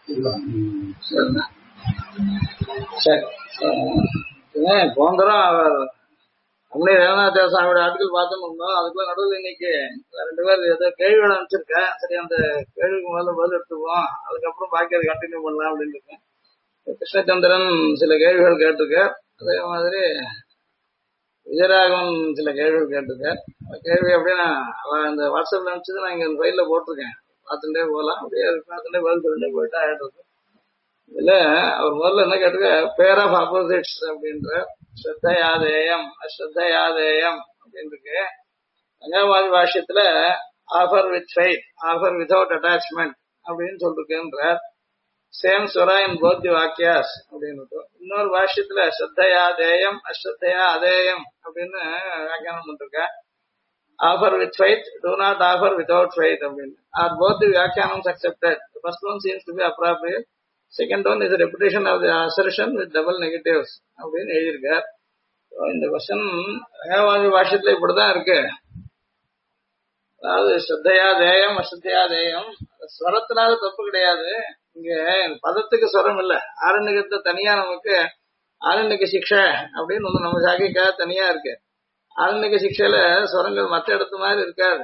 சரி. போன தரம் அப்படியே ரேவநாத சாமியோட ஆட்கள் பார்த்தோம்னா அதுக்குள்ள நடுவில் இன்னைக்கு 2 பேர் ஏதோ கேள்வியோட அனுப்பிச்சிருக்கேன். சரி, அந்த கேள்விக்கு முதல்ல பதில் எடுத்துக்குவோம், அதுக்கப்புறம் பாக்கி அதை கண்டினியூ பண்ணலாம் அப்படின்னு இருக்கேன். கிருஷ்ணச்சந்திரன் சில கேள்விகள் கேட்டிருக்கார். அதே மாதிரி விஜயராகவன் சில கேள்விகள் கேட்டிருக்கார். கேள்வி அப்படின்னா இந்த வாட்ஸ்அப்ல அனுப்பிச்சது நான் இங்க ஃபைல்ல போட்டிருக்கேன். பார்த்துட்டே போகலாம், அப்படியே பார்த்துட்டே பதில் சொல்லிட்டே போயிட்டா ஆயிட்டு. இதுல அவர் முதல்ல என்ன கேட்டிருக்க, பேர் ஆஃப் ஆப்போசிட்ஸ் அப்படின்ற ஸ்ரத்தையாதேயம் அஸ்ரத்தையாதேயம் அப்படின்னு இருக்கு. கன்யாகுமாரி பாஷ்யத்துல offer with faith, offer without attachment அப்படின்னு சொல்லிருக்குன்ற same swara in both the வாக்கியாஸ் அப்படின்னு. இன்னொரு பாஷ்யத்துல ஸ்ரத்தையாதேயம் அஸ்ரத்தையா அதேயம் அப்படின்னு வியாக்கியானம் பண்ணிருக்க. Offer with faith, do not offer without faith அப்படின்னு. Are both the வியாக்கியானம்ஸ் accepted? The first one seems to be appropriate. Second one is a repetition of the assertion with double negatives அப்படின்னு எழுதியிருக்கார். இந்த கொஸ்டின் கன்யாகுமாரி பாஷ்யத்துல இப்படிதான் இருக்கு. அதாவது ஸ்ரத்தையா தேயம் அஸ்ரத்தையா தேயம் ஸ்வரத்தினால தப்பு கிடையாது. இங்க பதத்துக்கு ஸ்வரம் இல்ல. ஆரண்யத்தை தனியா நமக்கு ஆரண்யக சிக்ஷை அப்படின்னு ஒண்ணு நம்ம சாகிக்காக தனியா இருக்கு. ஆரண்யக சிக்ஷையில ஸ்வரங்கள் மற்ற இடத்து மாதிரி இருக்காது.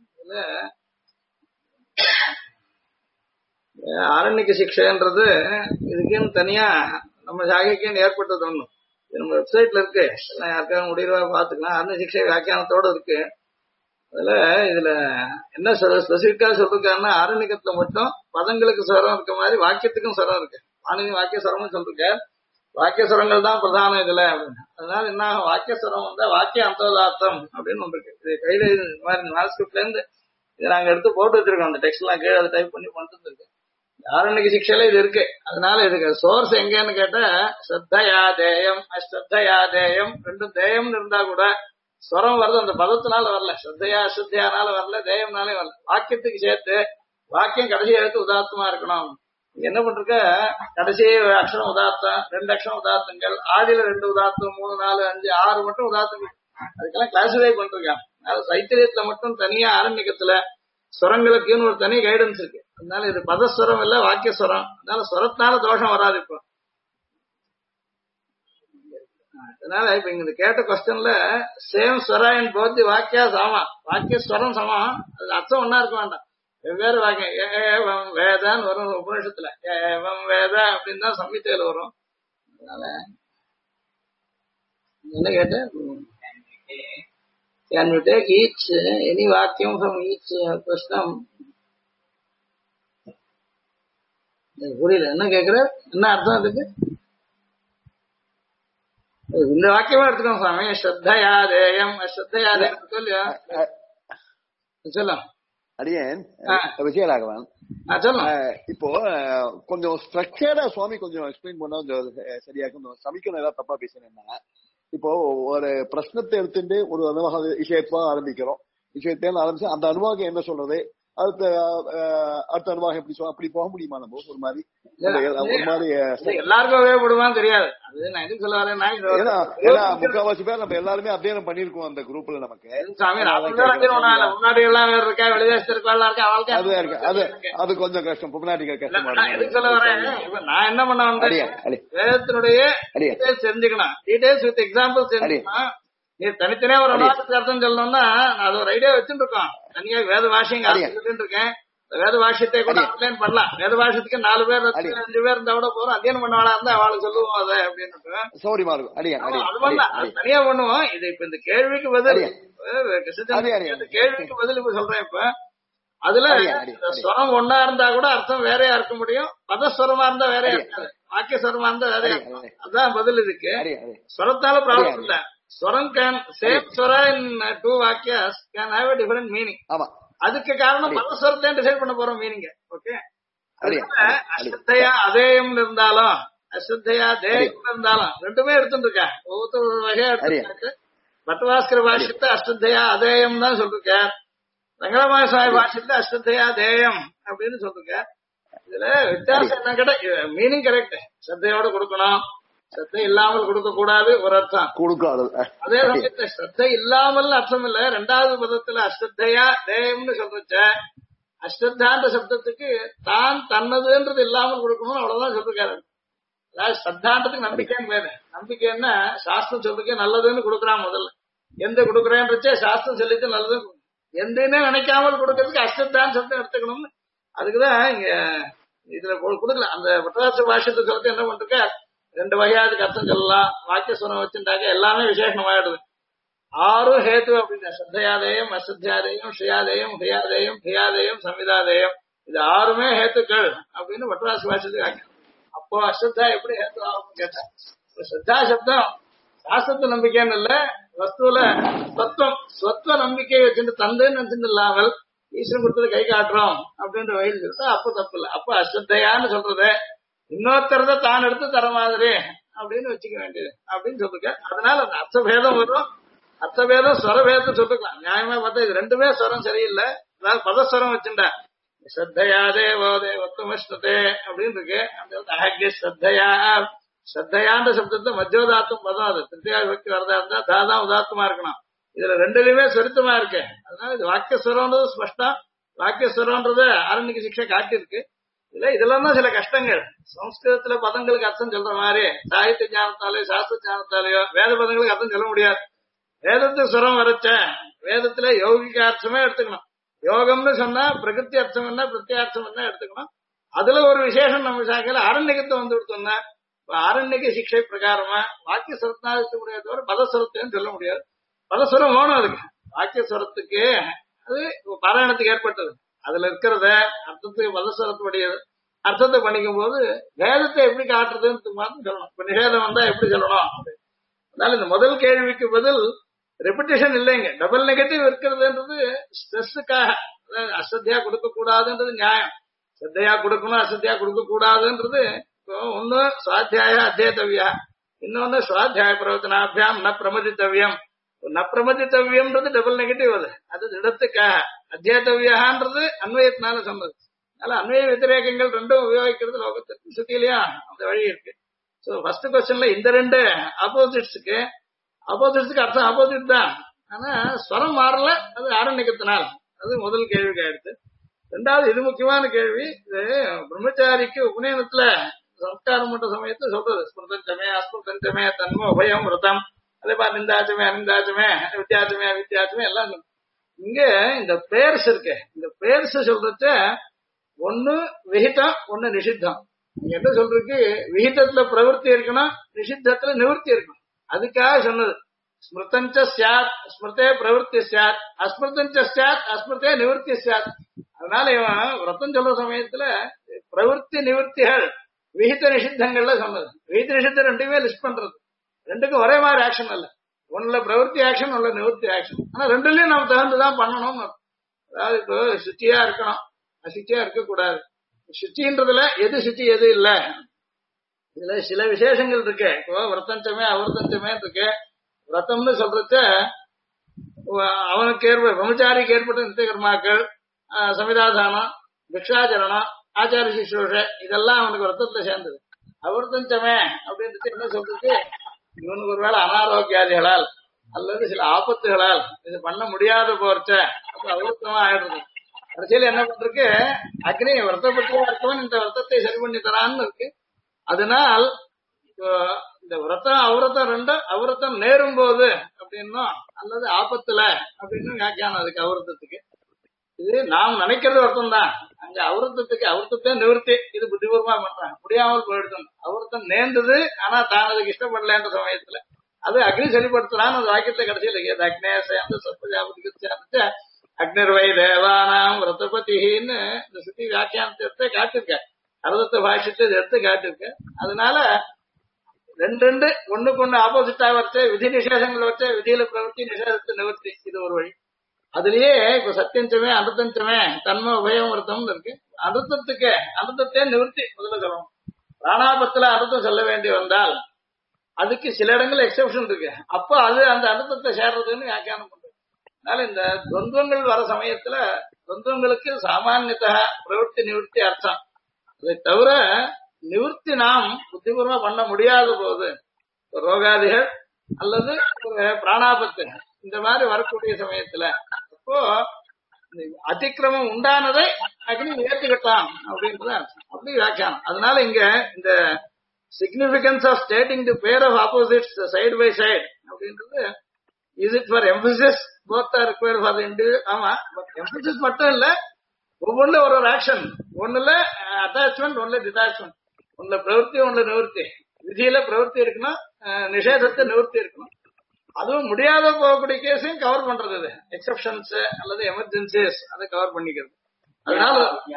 ஆரண்யக சிக்ஷைன்றது இதுக்குன்னு தனியா நம்ம சாகிக்குன்னு ஏற்பட்டது ஒண்ணு. இது நம்ம வெப்சைட்ல இருக்கு, எல்லாம் யாருக்காவது முடிவா பாத்துக்கலாம். ஆரண்ய சிக்ஷை வியாக்கியானத்தோட இருக்கு. இதுல என்ன ஸ்பெசிபிக்கா சொல்லிருக்காருன்னா, ஆரண்யகத்துல மட்டும் பதங்களுக்கு ஸ்வரம் இருக்க மாதிரி வாக்கியத்துக்கும் ஸ்வரம் இருக்கு. பாணினி வாக்கிய ஸ்வரம்னு சொல்லிருக்க. வாக்கிய ஸ்வரங்கள் தான் பிரதானம் இதுல அப்படின்னு. அதனால என்ன வாக்கிய ஸ்வரம் வந்தா வாக்கிய அந்தோதார்த்தம் அப்படின்னு ஒன்று இருக்கு. இது கையில இது மாதிரி மாஸ்கிரிப்ட்ல இருந்து இதை நாங்க எடுத்து போட்டு வச்சிருக்கோம். அந்த டெக்ஸ்ட் எல்லாம் கீழே அதை டைப் பண்ணி பண்ணிட்டு இருக்கு. ஆரண்யக சிக்ஷையில இது இருக்கு. அதனால இதுக்கு சோர்ஸ் எங்கன்னு கேட்டா ஸ்ரத்தையாதேயம் அஸ்ரத்தையாதேயம் ரெண்டும் தேயம்னு இருந்தா கூட ஸ்வரம் வருது அந்த பதத்தினால வரல. ஸ்ரத்தையா அஸ்ரத்தையானால வரல, தேயம்னாலே வரல. வாக்கியத்துக்கு சேர்த்து வாக்கியம் கடைசி எழுத்து உதார்த்தமா இருக்கணும். என்ன பண்ருக்க, கடைசி அக்ஷரம் உதார்த்தம், 2 அக்ஷரம் உதார்த்தங்கள், ஆடியில 2 உதார்த்தம், 3, 4, 5, 6 மட்டும் உதார்த்தங்கள். அதுக்கெல்லாம் கிளாசிஃபை பண்றாங்க. அதாவது சைத்திரியத்துல மட்டும் தனியா ஆரண்யகத்துல ஸ்வரங்களுக்குன்னு ஒரு தனி கைடன்ஸ் இருக்கு. அதனால இது பதஸ்வரம் இல்ல வாக்கிய ஸ்வரம். அதனால ஸ்வரத்தினால தோஷம் வராது. இப்போ அதனால இப்ப இங்க கேட்ட கொஸ்டின்ல same swara in both the வாக்கியா சமா, வாக்கிய ஸ்வரம் சமம், அது அர்த்தம் ஒன்னா இருக்க வேண்டாம். வெவ்வேறு வாக்கியம். ஏவம் வேதான்னு வரும் உபநிஷத்துல. ஏவம் வேத அப்படின்னு தான் சம்ஹிதையில வரும். அதனால என்ன கேட்டேன், can you take each any vacuum from each question? புரியல என்ன கேக்குற, என்ன அர்த்தம் அதுக்கு? இந்த வாக்கியமா எடுத்துக்கோங்க சுவாமி. ஸ்ரத்தையாதேயம் அஸ்ரத்தையாதேயம் சொல்லியா சொல்லும் அடியேன் விஜயராகவன். இப்போ கொஞ்சம் ஸ்ட்ரக்சர்டா சுவாமி கொஞ்சம் எக்ஸ்பிளைன் பண்ணா சரியா கொஞ்சம் சமைக்கணும். ஏதாவது தப்பா பேசுனேன்னா, இப்போ ஒரு பிரச்சனத்தை எடுத்துட்டு ஒரு அனுபவ விஷயத்தை ஆரம்பிக்கிறோம். விஷயத்தையும் ஆரம்பிச்சு அந்த அனுபவம் என்ன சொல்றது, அடுத்த அனுபவம் எப்படி அப்படி போக முடியுமா? நம்ம ஒரு மாதிரி எல்லாருக்கும் உபயோகப்படுவான்னு தெரியாது. அது நான் எதுக்கு சொல்ல வரேன்னா, முக்கால்வாசி பேர் நம்ம எல்லாருமே அத்தியானம் பண்ணிருக்கோம் அந்த குரூப்ல. நமக்கு முன்னாடி எல்லாம் இருக்கா, வெளிதேசத்திற்கு அது கொஞ்சம் கஷ்டம், பொம்னாட்டிக்க கஷ்டமா. எதுக்கு சொல்ல வரேன், நான் என்ன பண்ண வந்தேன், வேதத்தினுடைய டீடைல்ஸ் தெரிஞ்சுக்கணும். டீடைல்ஸ் வித் எக்ஸாம்பிள்ஸ் தெரிஞ்சுக்கணும். நீ தனித்தனியா ஒரு அனுபவத்துக்கு அர்த்தம் சொல்லணும்னா அது ஒரு ஐடியா வச்சுட்டு இருக்கோம். தனியா வேத பாஷைங்க இருக்கேன். வேத பாஷ்யத்தை கூட அப்ளைன் பண்ணலாம். வேத பாஷ்யத்துக்கு 4 பேர் 5 பேர் இருந்தா கூட போறோம். அத்தியனம் பண்ணவாளா இருந்தா அவளுக்கு சொல்லுவோம் அதை அப்படின்னு. அது பண்ணலாம், அது தனியா பண்ணுவோம். இது இப்ப இந்த கேள்விக்கு பதில், கேள்விக்கு பதில் இப்ப சொல்றேன். இப்ப அதுல ஸ்வரம் ஒன்னா இருந்தா கூட அர்த்தம் வேறையா இருக்க முடியும். பதஸ்வரமா இருந்தா வேறையா இருக்காது, வாக்கிய ஸ்வரமா இருந்தா வேறையா. அதான் பதில் இதுக்கு. ஸ்வரத்தால ப்ராப்ளம் இல்ல. Swaram can same swara in 2 vakyas can have a different meaning. அதுக்கு காரணம் பதஸ்வரத்தை டிசைட் பண்ண போறோம் மீனிங். ஓகே, அஸ்ரத்தையா அதேயம் இருந்தாலும் அஸ்ரத்தையா தேயம் இருந்தாலும் ரெண்டுமே எடுத்துட்டு இருக்கேன். ஒவ்வொருத்தர் வகையா எடுத்து பட்டவாஸ்கர பாஷ்யத்தை அஸ்ரத்தையா அதேயம் தான் சொல்லிருக்கேன். ரங்கராமாய சுவாமி பாஷ்யத்தை அஸ்ரத்தையா தேயம் அப்படின்னு சொல்லிருக்கேன். இதுல வித்தியாசம் என்ன கேட்டா மீனிங் கரெக்ட். ஸ்ரத்தையோட கொடுக்கணும், ஸ்ரத்தை இல்லாமல் கொடுக்க கூடாது ஒரு அர்த்தம் கொடுக்காது. அதே சமயத்துல ஸ்ரத்தை இல்லாமல் அர்த்தம் இல்ல. 2வது பதத்துல அஸ்ரத்தையா தேயம்னு சொல்றச்ச அஸ்ரத்தான்ற சப்தத்துக்கு தான் தன்னதுன்றது இல்லாமல் கொடுக்கணும் அவ்வளவுதான் சொல்லிருக்காரு. அதாவது ஸ்ரத்தான்றதுக்கு நம்பிக்கைன்னு பேரு. நம்பிக்கைன்னா சாஸ்திரம் சொல்லிருக்கே நல்லதுன்னு கொடுக்குறான். முதல்ல எந்த கொடுக்குறேன்றச்சே சாஸ்திரம் சொல்லிட்டு நல்லதுன்னு எந்தன்னே நினைக்காமல் கொடுக்கறதுக்கு அஸ்ரத்தான்னு சப்தம் எடுத்துக்கணும்னு அதுக்குதான் இங்க இதுல கொடுக்கல. அந்த பட்டராட்ச பாஷ்யத்தை சொல்லிட்டு என்ன பண்றக்க 2 வகையா அதுக்கு அர்த்தம் சொல்லலாம். வாக்கியஸ்வரம் வச்சுட்டாக்க எல்லாமே விசேஷமாயிடுது. 6 ஹேத்து அப்படின்னு ஸ்ரத்தையாதேயம், அஸ்ரத்தையாதேயம், ஸ்ரீயாதேயம், ஹியாதேயம், ஹியாதேயம், சம்விதாதேயம், இது 6மே ஹேத்துக்கள் அப்படின்னு பட்டராட்ச பாஷ்யத்துக்கு. அப்போ அஸ்ரத்தா எப்படி ஹேத்து ஆகும் கேட்டா, ஸ்ரத்தா சப்தம் சாஸ்திரத்து நம்பிக்கைன்னு இல்ல, வஸ்துல சொத்துவ நம்பிக்கை வச்சுட்டு தந்துன்னு நினைச்சுட்டு இல்லாமல் ஈஸ்வரன் கொடுத்தது கை காட்டுறோம் அப்படின்ற வகையில் சொல்லிட்டு அப்போ தப்பு இல்லை. அப்போ அஸ்ரத்தையான்னு சொல்றது இன்னொருத்தரத தான் எடுத்து தர மாதிரி அப்படின்னு வச்சுக்க வேண்டியது அப்படின்னு சொல்லிருக்க. அதனால அந்த அர்த்தபேதம் வரும். அர்த்தபேதம் ஸ்வரபேதம் சொல்லிருக்கலாம். நியாயமா பார்த்தா இது 2மே ஸ்வரம் சரியில்லை. அதாவது பதஸ்வரம் வச்சுட்டா ஸ்ரத்தையாதே போதே ஒத்தமஸ்னதே அப்படின்னு இருக்கு. அந்த ஸ்ரத்தையா ஸ்ரத்தையான்ற சப்தத்தை மத்தியோதாத்தம் பதம். அது திருத்தியா விபக்தி வரதா இருந்தா தாதான் உதாத்தமா இருக்கணும். இதுல 2லயுமே சொரித்தமா இருக்கு. அதனால இது வாக்கியஸ்வரம்ன்றது ஸ்பஷ்டம். வாக்கியஸ்வரம்ன்றது ஆரண்யக சிக்ஷை காட்டியிருக்கு. இதெல்லாம் தான் சில கஷ்டங்கள். சம்ஸ்கிருதத்துல பதங்களுக்கு அர்த்தம் சொல்ற மாதிரி சாகித்ய ஞானத்தாலேயோ சாஸ்திர ஞானத்தாலேயோ வேத பதங்களுக்கு அர்த்தம் சொல்ல முடியாது. வேதத்துக்கு சுரம் வரைச்ச வேதத்துல யோகிக அர்த்தமே எடுத்துக்கணும். யோகம்னு சொன்னா பிரகிருதி அர்த்தம் என்ன பிரத்யார்த்தம் என்ன எடுத்துக்கணும். அதுல ஒரு விசேஷம் நம்ம சாக்கையில அரண்யகத்தை வந்து கொடுத்தோம்னா அரண்யக சிக்ஷை பிரகாரமா வாக்கிய சுரத்தினால முடியாது தவிர பதஸ்வரத்தையும் சொல்ல முடியாது. பதஸ்வரம் வேணும் அதுக்கு. வாக்கிய சுரத்துக்கு அது பாராயணத்துக்கு ஏற்பட்டது. அதுல இருக்கிறத அர்த்தத்துக்கு பதஸ்வரத்துடைய அர்த்தத்தை பண்ணிக்கும் போது வேதத்தை எப்படி காட்டுறதுன்னு மாதிரி சொல்லணும். இப்ப நிஷேதம் வந்தா எப்படி சொல்லணும். அதனால இந்த முதல் கேள்விக்கு பதில் ரெபிடேஷன் இல்லைங்க. Double negative இருக்கிறதுன்றது ஸ்ட்ரெஸ்ஸுக்காக. அஸ்ரத்தையா கொடுக்க கூடாதுன்றது நியாயம். ஸ்ரத்தையா கொடுக்கணும் அஸ்ரத்தையா கொடுக்க கூடாதுன்றது ஒன்னு சுவாத்தியாய அத்தியேதவியா, இன்னொன்னு சுவாத்தியாய பிரவச்சனாபியாம் ந பிரமதித்தவியம். ந பிரமதித்தவியம்ன்றது டபுள் நெகட்டிவ். அது திடத்துக்காக. அத்தியேதவியான்றது அன்வயத்தினால சொன்னது. அதனால அன்வய வித்திரேகங்கள் 2ம் உபயோகிக்கிறது லோகத்துக்கு சுத்திலையும் அந்த வழி இருக்கு. சோ ஃபர்ஸ்ட் கொஸ்டின்ல இந்த 2 ஆப்போசிட்ஸுக்கு அர்த்தம் ஆப்போசிட் தான். ஆனா ஸ்வரம் மாறல. அது ஆரண்யத்தினால். அது முதல் கேள்விக்கு ஆயிடுச்சு. 2வது இது முக்கியமான கேள்வி. இது பிரம்மச்சாரிக்கு உபநயனத்துல சம்ஸ்காரம் பண்ற சமயத்தை சொல்றது. ஸ்மிருதஞ்சமே அஸ்மிருதஞ்சமே தன்ம உபயம் விரதம், அதே மாதிரி நிந்தாச்சமே அனிந்தாச்சமே வித்தியாசமே அவித்தியாசமே எல்லாம். இங்க இந்த பேர்ஸ் இருக்கு. இந்த பேர்ஸ் சொல்றச்ச ஒன்னு விஹிதம் ஒன்னு நிஷித்தம். நீங்க என்ன சொல்றதுக்கு விஹிதத்துல பிரவருத்தி இருக்கணும், நிஷித்தத்துல நிவர்த்தி இருக்கணும். அதுக்காக சொன்னது. ஸ்மிருதஞ்ச சாத் ஸ்மிருதே பிரவருத்தி சாத், அஸ்மிருதஞ்ச சாத் அஸ்மிருதே நிவர்த்தி சாத். அதனால இவன் விரதம் சொல்ற சமயத்துல பிரவருத்தி நிவர்த்திகள் விஹித நிஷித்தங்கள்ல சொன்னது. விஹித நிஷித்தம் 2மே லிஸ்ட் பண்றது. 2க்கும் ஒரே மாதிரி ஆக்ஷன் அல்ல. ஒன்னுல பிரவருத்தி ஆக்ஷன் ஒன்னுல நிவர்த்தி ஆக்ஷன். ஆனா 2லயும் நம்ம தகுந்துதான் பண்ணணும். அதாவது இப்போ சுத்தியா இருக்கணும், அசுத்தியா இருக்க கூடாது. சுத்தின்றதுல எது சுத்தி எது இல்ல. இதுல சில விசேஷங்கள் இருக்கு. இப்போ விரத்தஞ்சமே அவிரத்தஞ்சமே இருக்கு. விரதம்னு சொல்றச்ச அவனுக்கு பிரம்மச்சாரிக்கு ஏற்பட்ட நித்திய கர்மாக்கள், சமிதாதானம், பிக்ஷாச்சரணம், ஆச்சார சிசுஷ இதெல்லாம் அவனுக்கு விரதத்துல சேர்ந்தது. அவிரத்தஞ்சமே அப்படின்றது என்ன சொல்றது, இவனுக்கு ஒருவேளை அனாரோக்கியாதிகளால் அல்லது சில ஆபத்துகளால் இது பண்ண முடியாத போறச்ச அப்ப அவிரத்தமா ஆயிடுறது. கடைசியில என்ன பண்றதுக்கு அக்னி விரதப்பட்டியா இருக்கவன் இந்த விரதத்தை சரி பண்ணி தரான்னு இருக்கு. அதனால் இந்த விரதம் அவிரதம் 2 அவிரதம் நேரும் போது அப்படின்னும் அல்லது ஆபத்துல அப்படின்னு வியாக்கியானம் அதுக்கு அவிரதத்துக்கு. இது நாம் நினைக்கிறது விரதம் தான். அங்க அவிரதத்துக்கு அவிரதத்தை நிவர்த்தி இது புத்திபூர்வமா பண்றாங்க. முடியாமல் போயிடுது. அவிரதம் நேர்ந்தது ஆனா தான் அதுக்கு இஷ்டப்படலன்ற சமயத்துல அது அக்னி சரிப்படுத்தலான்னு அந்த வாக்கியத்தை கடைசியில் அக்னே சேர்ந்து சொற்பஜாபதிக்கு சேர்ந்துட்டு அக்னிர்வை தேவானாம் விரதபதின்னு இந்த சுத்தி வியாக்கியானத்தை எடுத்து காட்டிருக்க. அறுபத்த பாஷ்யத்தை எடுத்து காட்டிருக்க. அதனால 2 ஒண்ணுக்கு ஒண்ணு ஆப்போசிட்டா வச்சு விதி நிஷேதங்கள் வச்சு விதியில பிரவர்த்தி நிஷேதத்தை நிவர்த்தி இது ஒரு வழி. அதுலயே இப்ப சத்தியஞ்சமே அனுத்தஞ்சமே தன்ம உபயம் விரதம்னு இருக்கு. அனுத்தத்துக்கு அனுத்தத்தே நிவர்த்தி முதல்ல சொல்லணும். பிராணாபத்துல அனுத்தம் சொல்ல வேண்டி வந்தால் அதுக்கு சில இடங்கள் எக்ஸெப்ஷன் இருக்கு. அப்போ அது அந்த அனுத்தத்தை சேர்றதுன்னு வியாக்கியானம் பண்றது. அதனால இந்த துவந்தங்கள் வர சமயத்துல துவந்தங்களுக்கு சாமானியத்தா பிரவர்த்தி நிவர்த்தி அர்த்தம். அதை தவிர நிவர்த்தி நாம் புத்திபூர்வமா பண்ண முடியாத போது ரோகாதிகள் அல்லது பிராணாபத்து இந்த மாதிரி வரக்கூடிய சமயத்துல அப்போ அதிக்கிரமம் உண்டானதை அக்னி ஏற்றுக்கிட்டான் அப்படின்றது அப்படி வியாக்கியானம். அதனால இங்க இந்த significance of stating the pair of opposites side by side அப்படின்றது is it for emphasis both are required for the individual. ஆமா, emphasis மட்டும் இல்ல, ஒவ்வொன்றுல ஒரு ஆக்ஷன், ஒண்ணுல அட்டாச்மெண்ட், ஒண்ணுல டிட்டாச்மெண்ட், ஒண்ணுல பிரவருத்தி, ஒண்ணுல நிவர்த்தி. விதியில பிரவருத்தி இருக்கணும், நிஷேதத்தை நிவர்த்தி இருக்கணும். அதுவும் முடியாத போகக்கூடிய கேஸையும் கவர் பண்றது, இது எக்ஸப்ஷன்ஸ் அல்லது எமர்ஜென்சிஸ் அதை கவர் பண்ணிக்கிறது. அதனால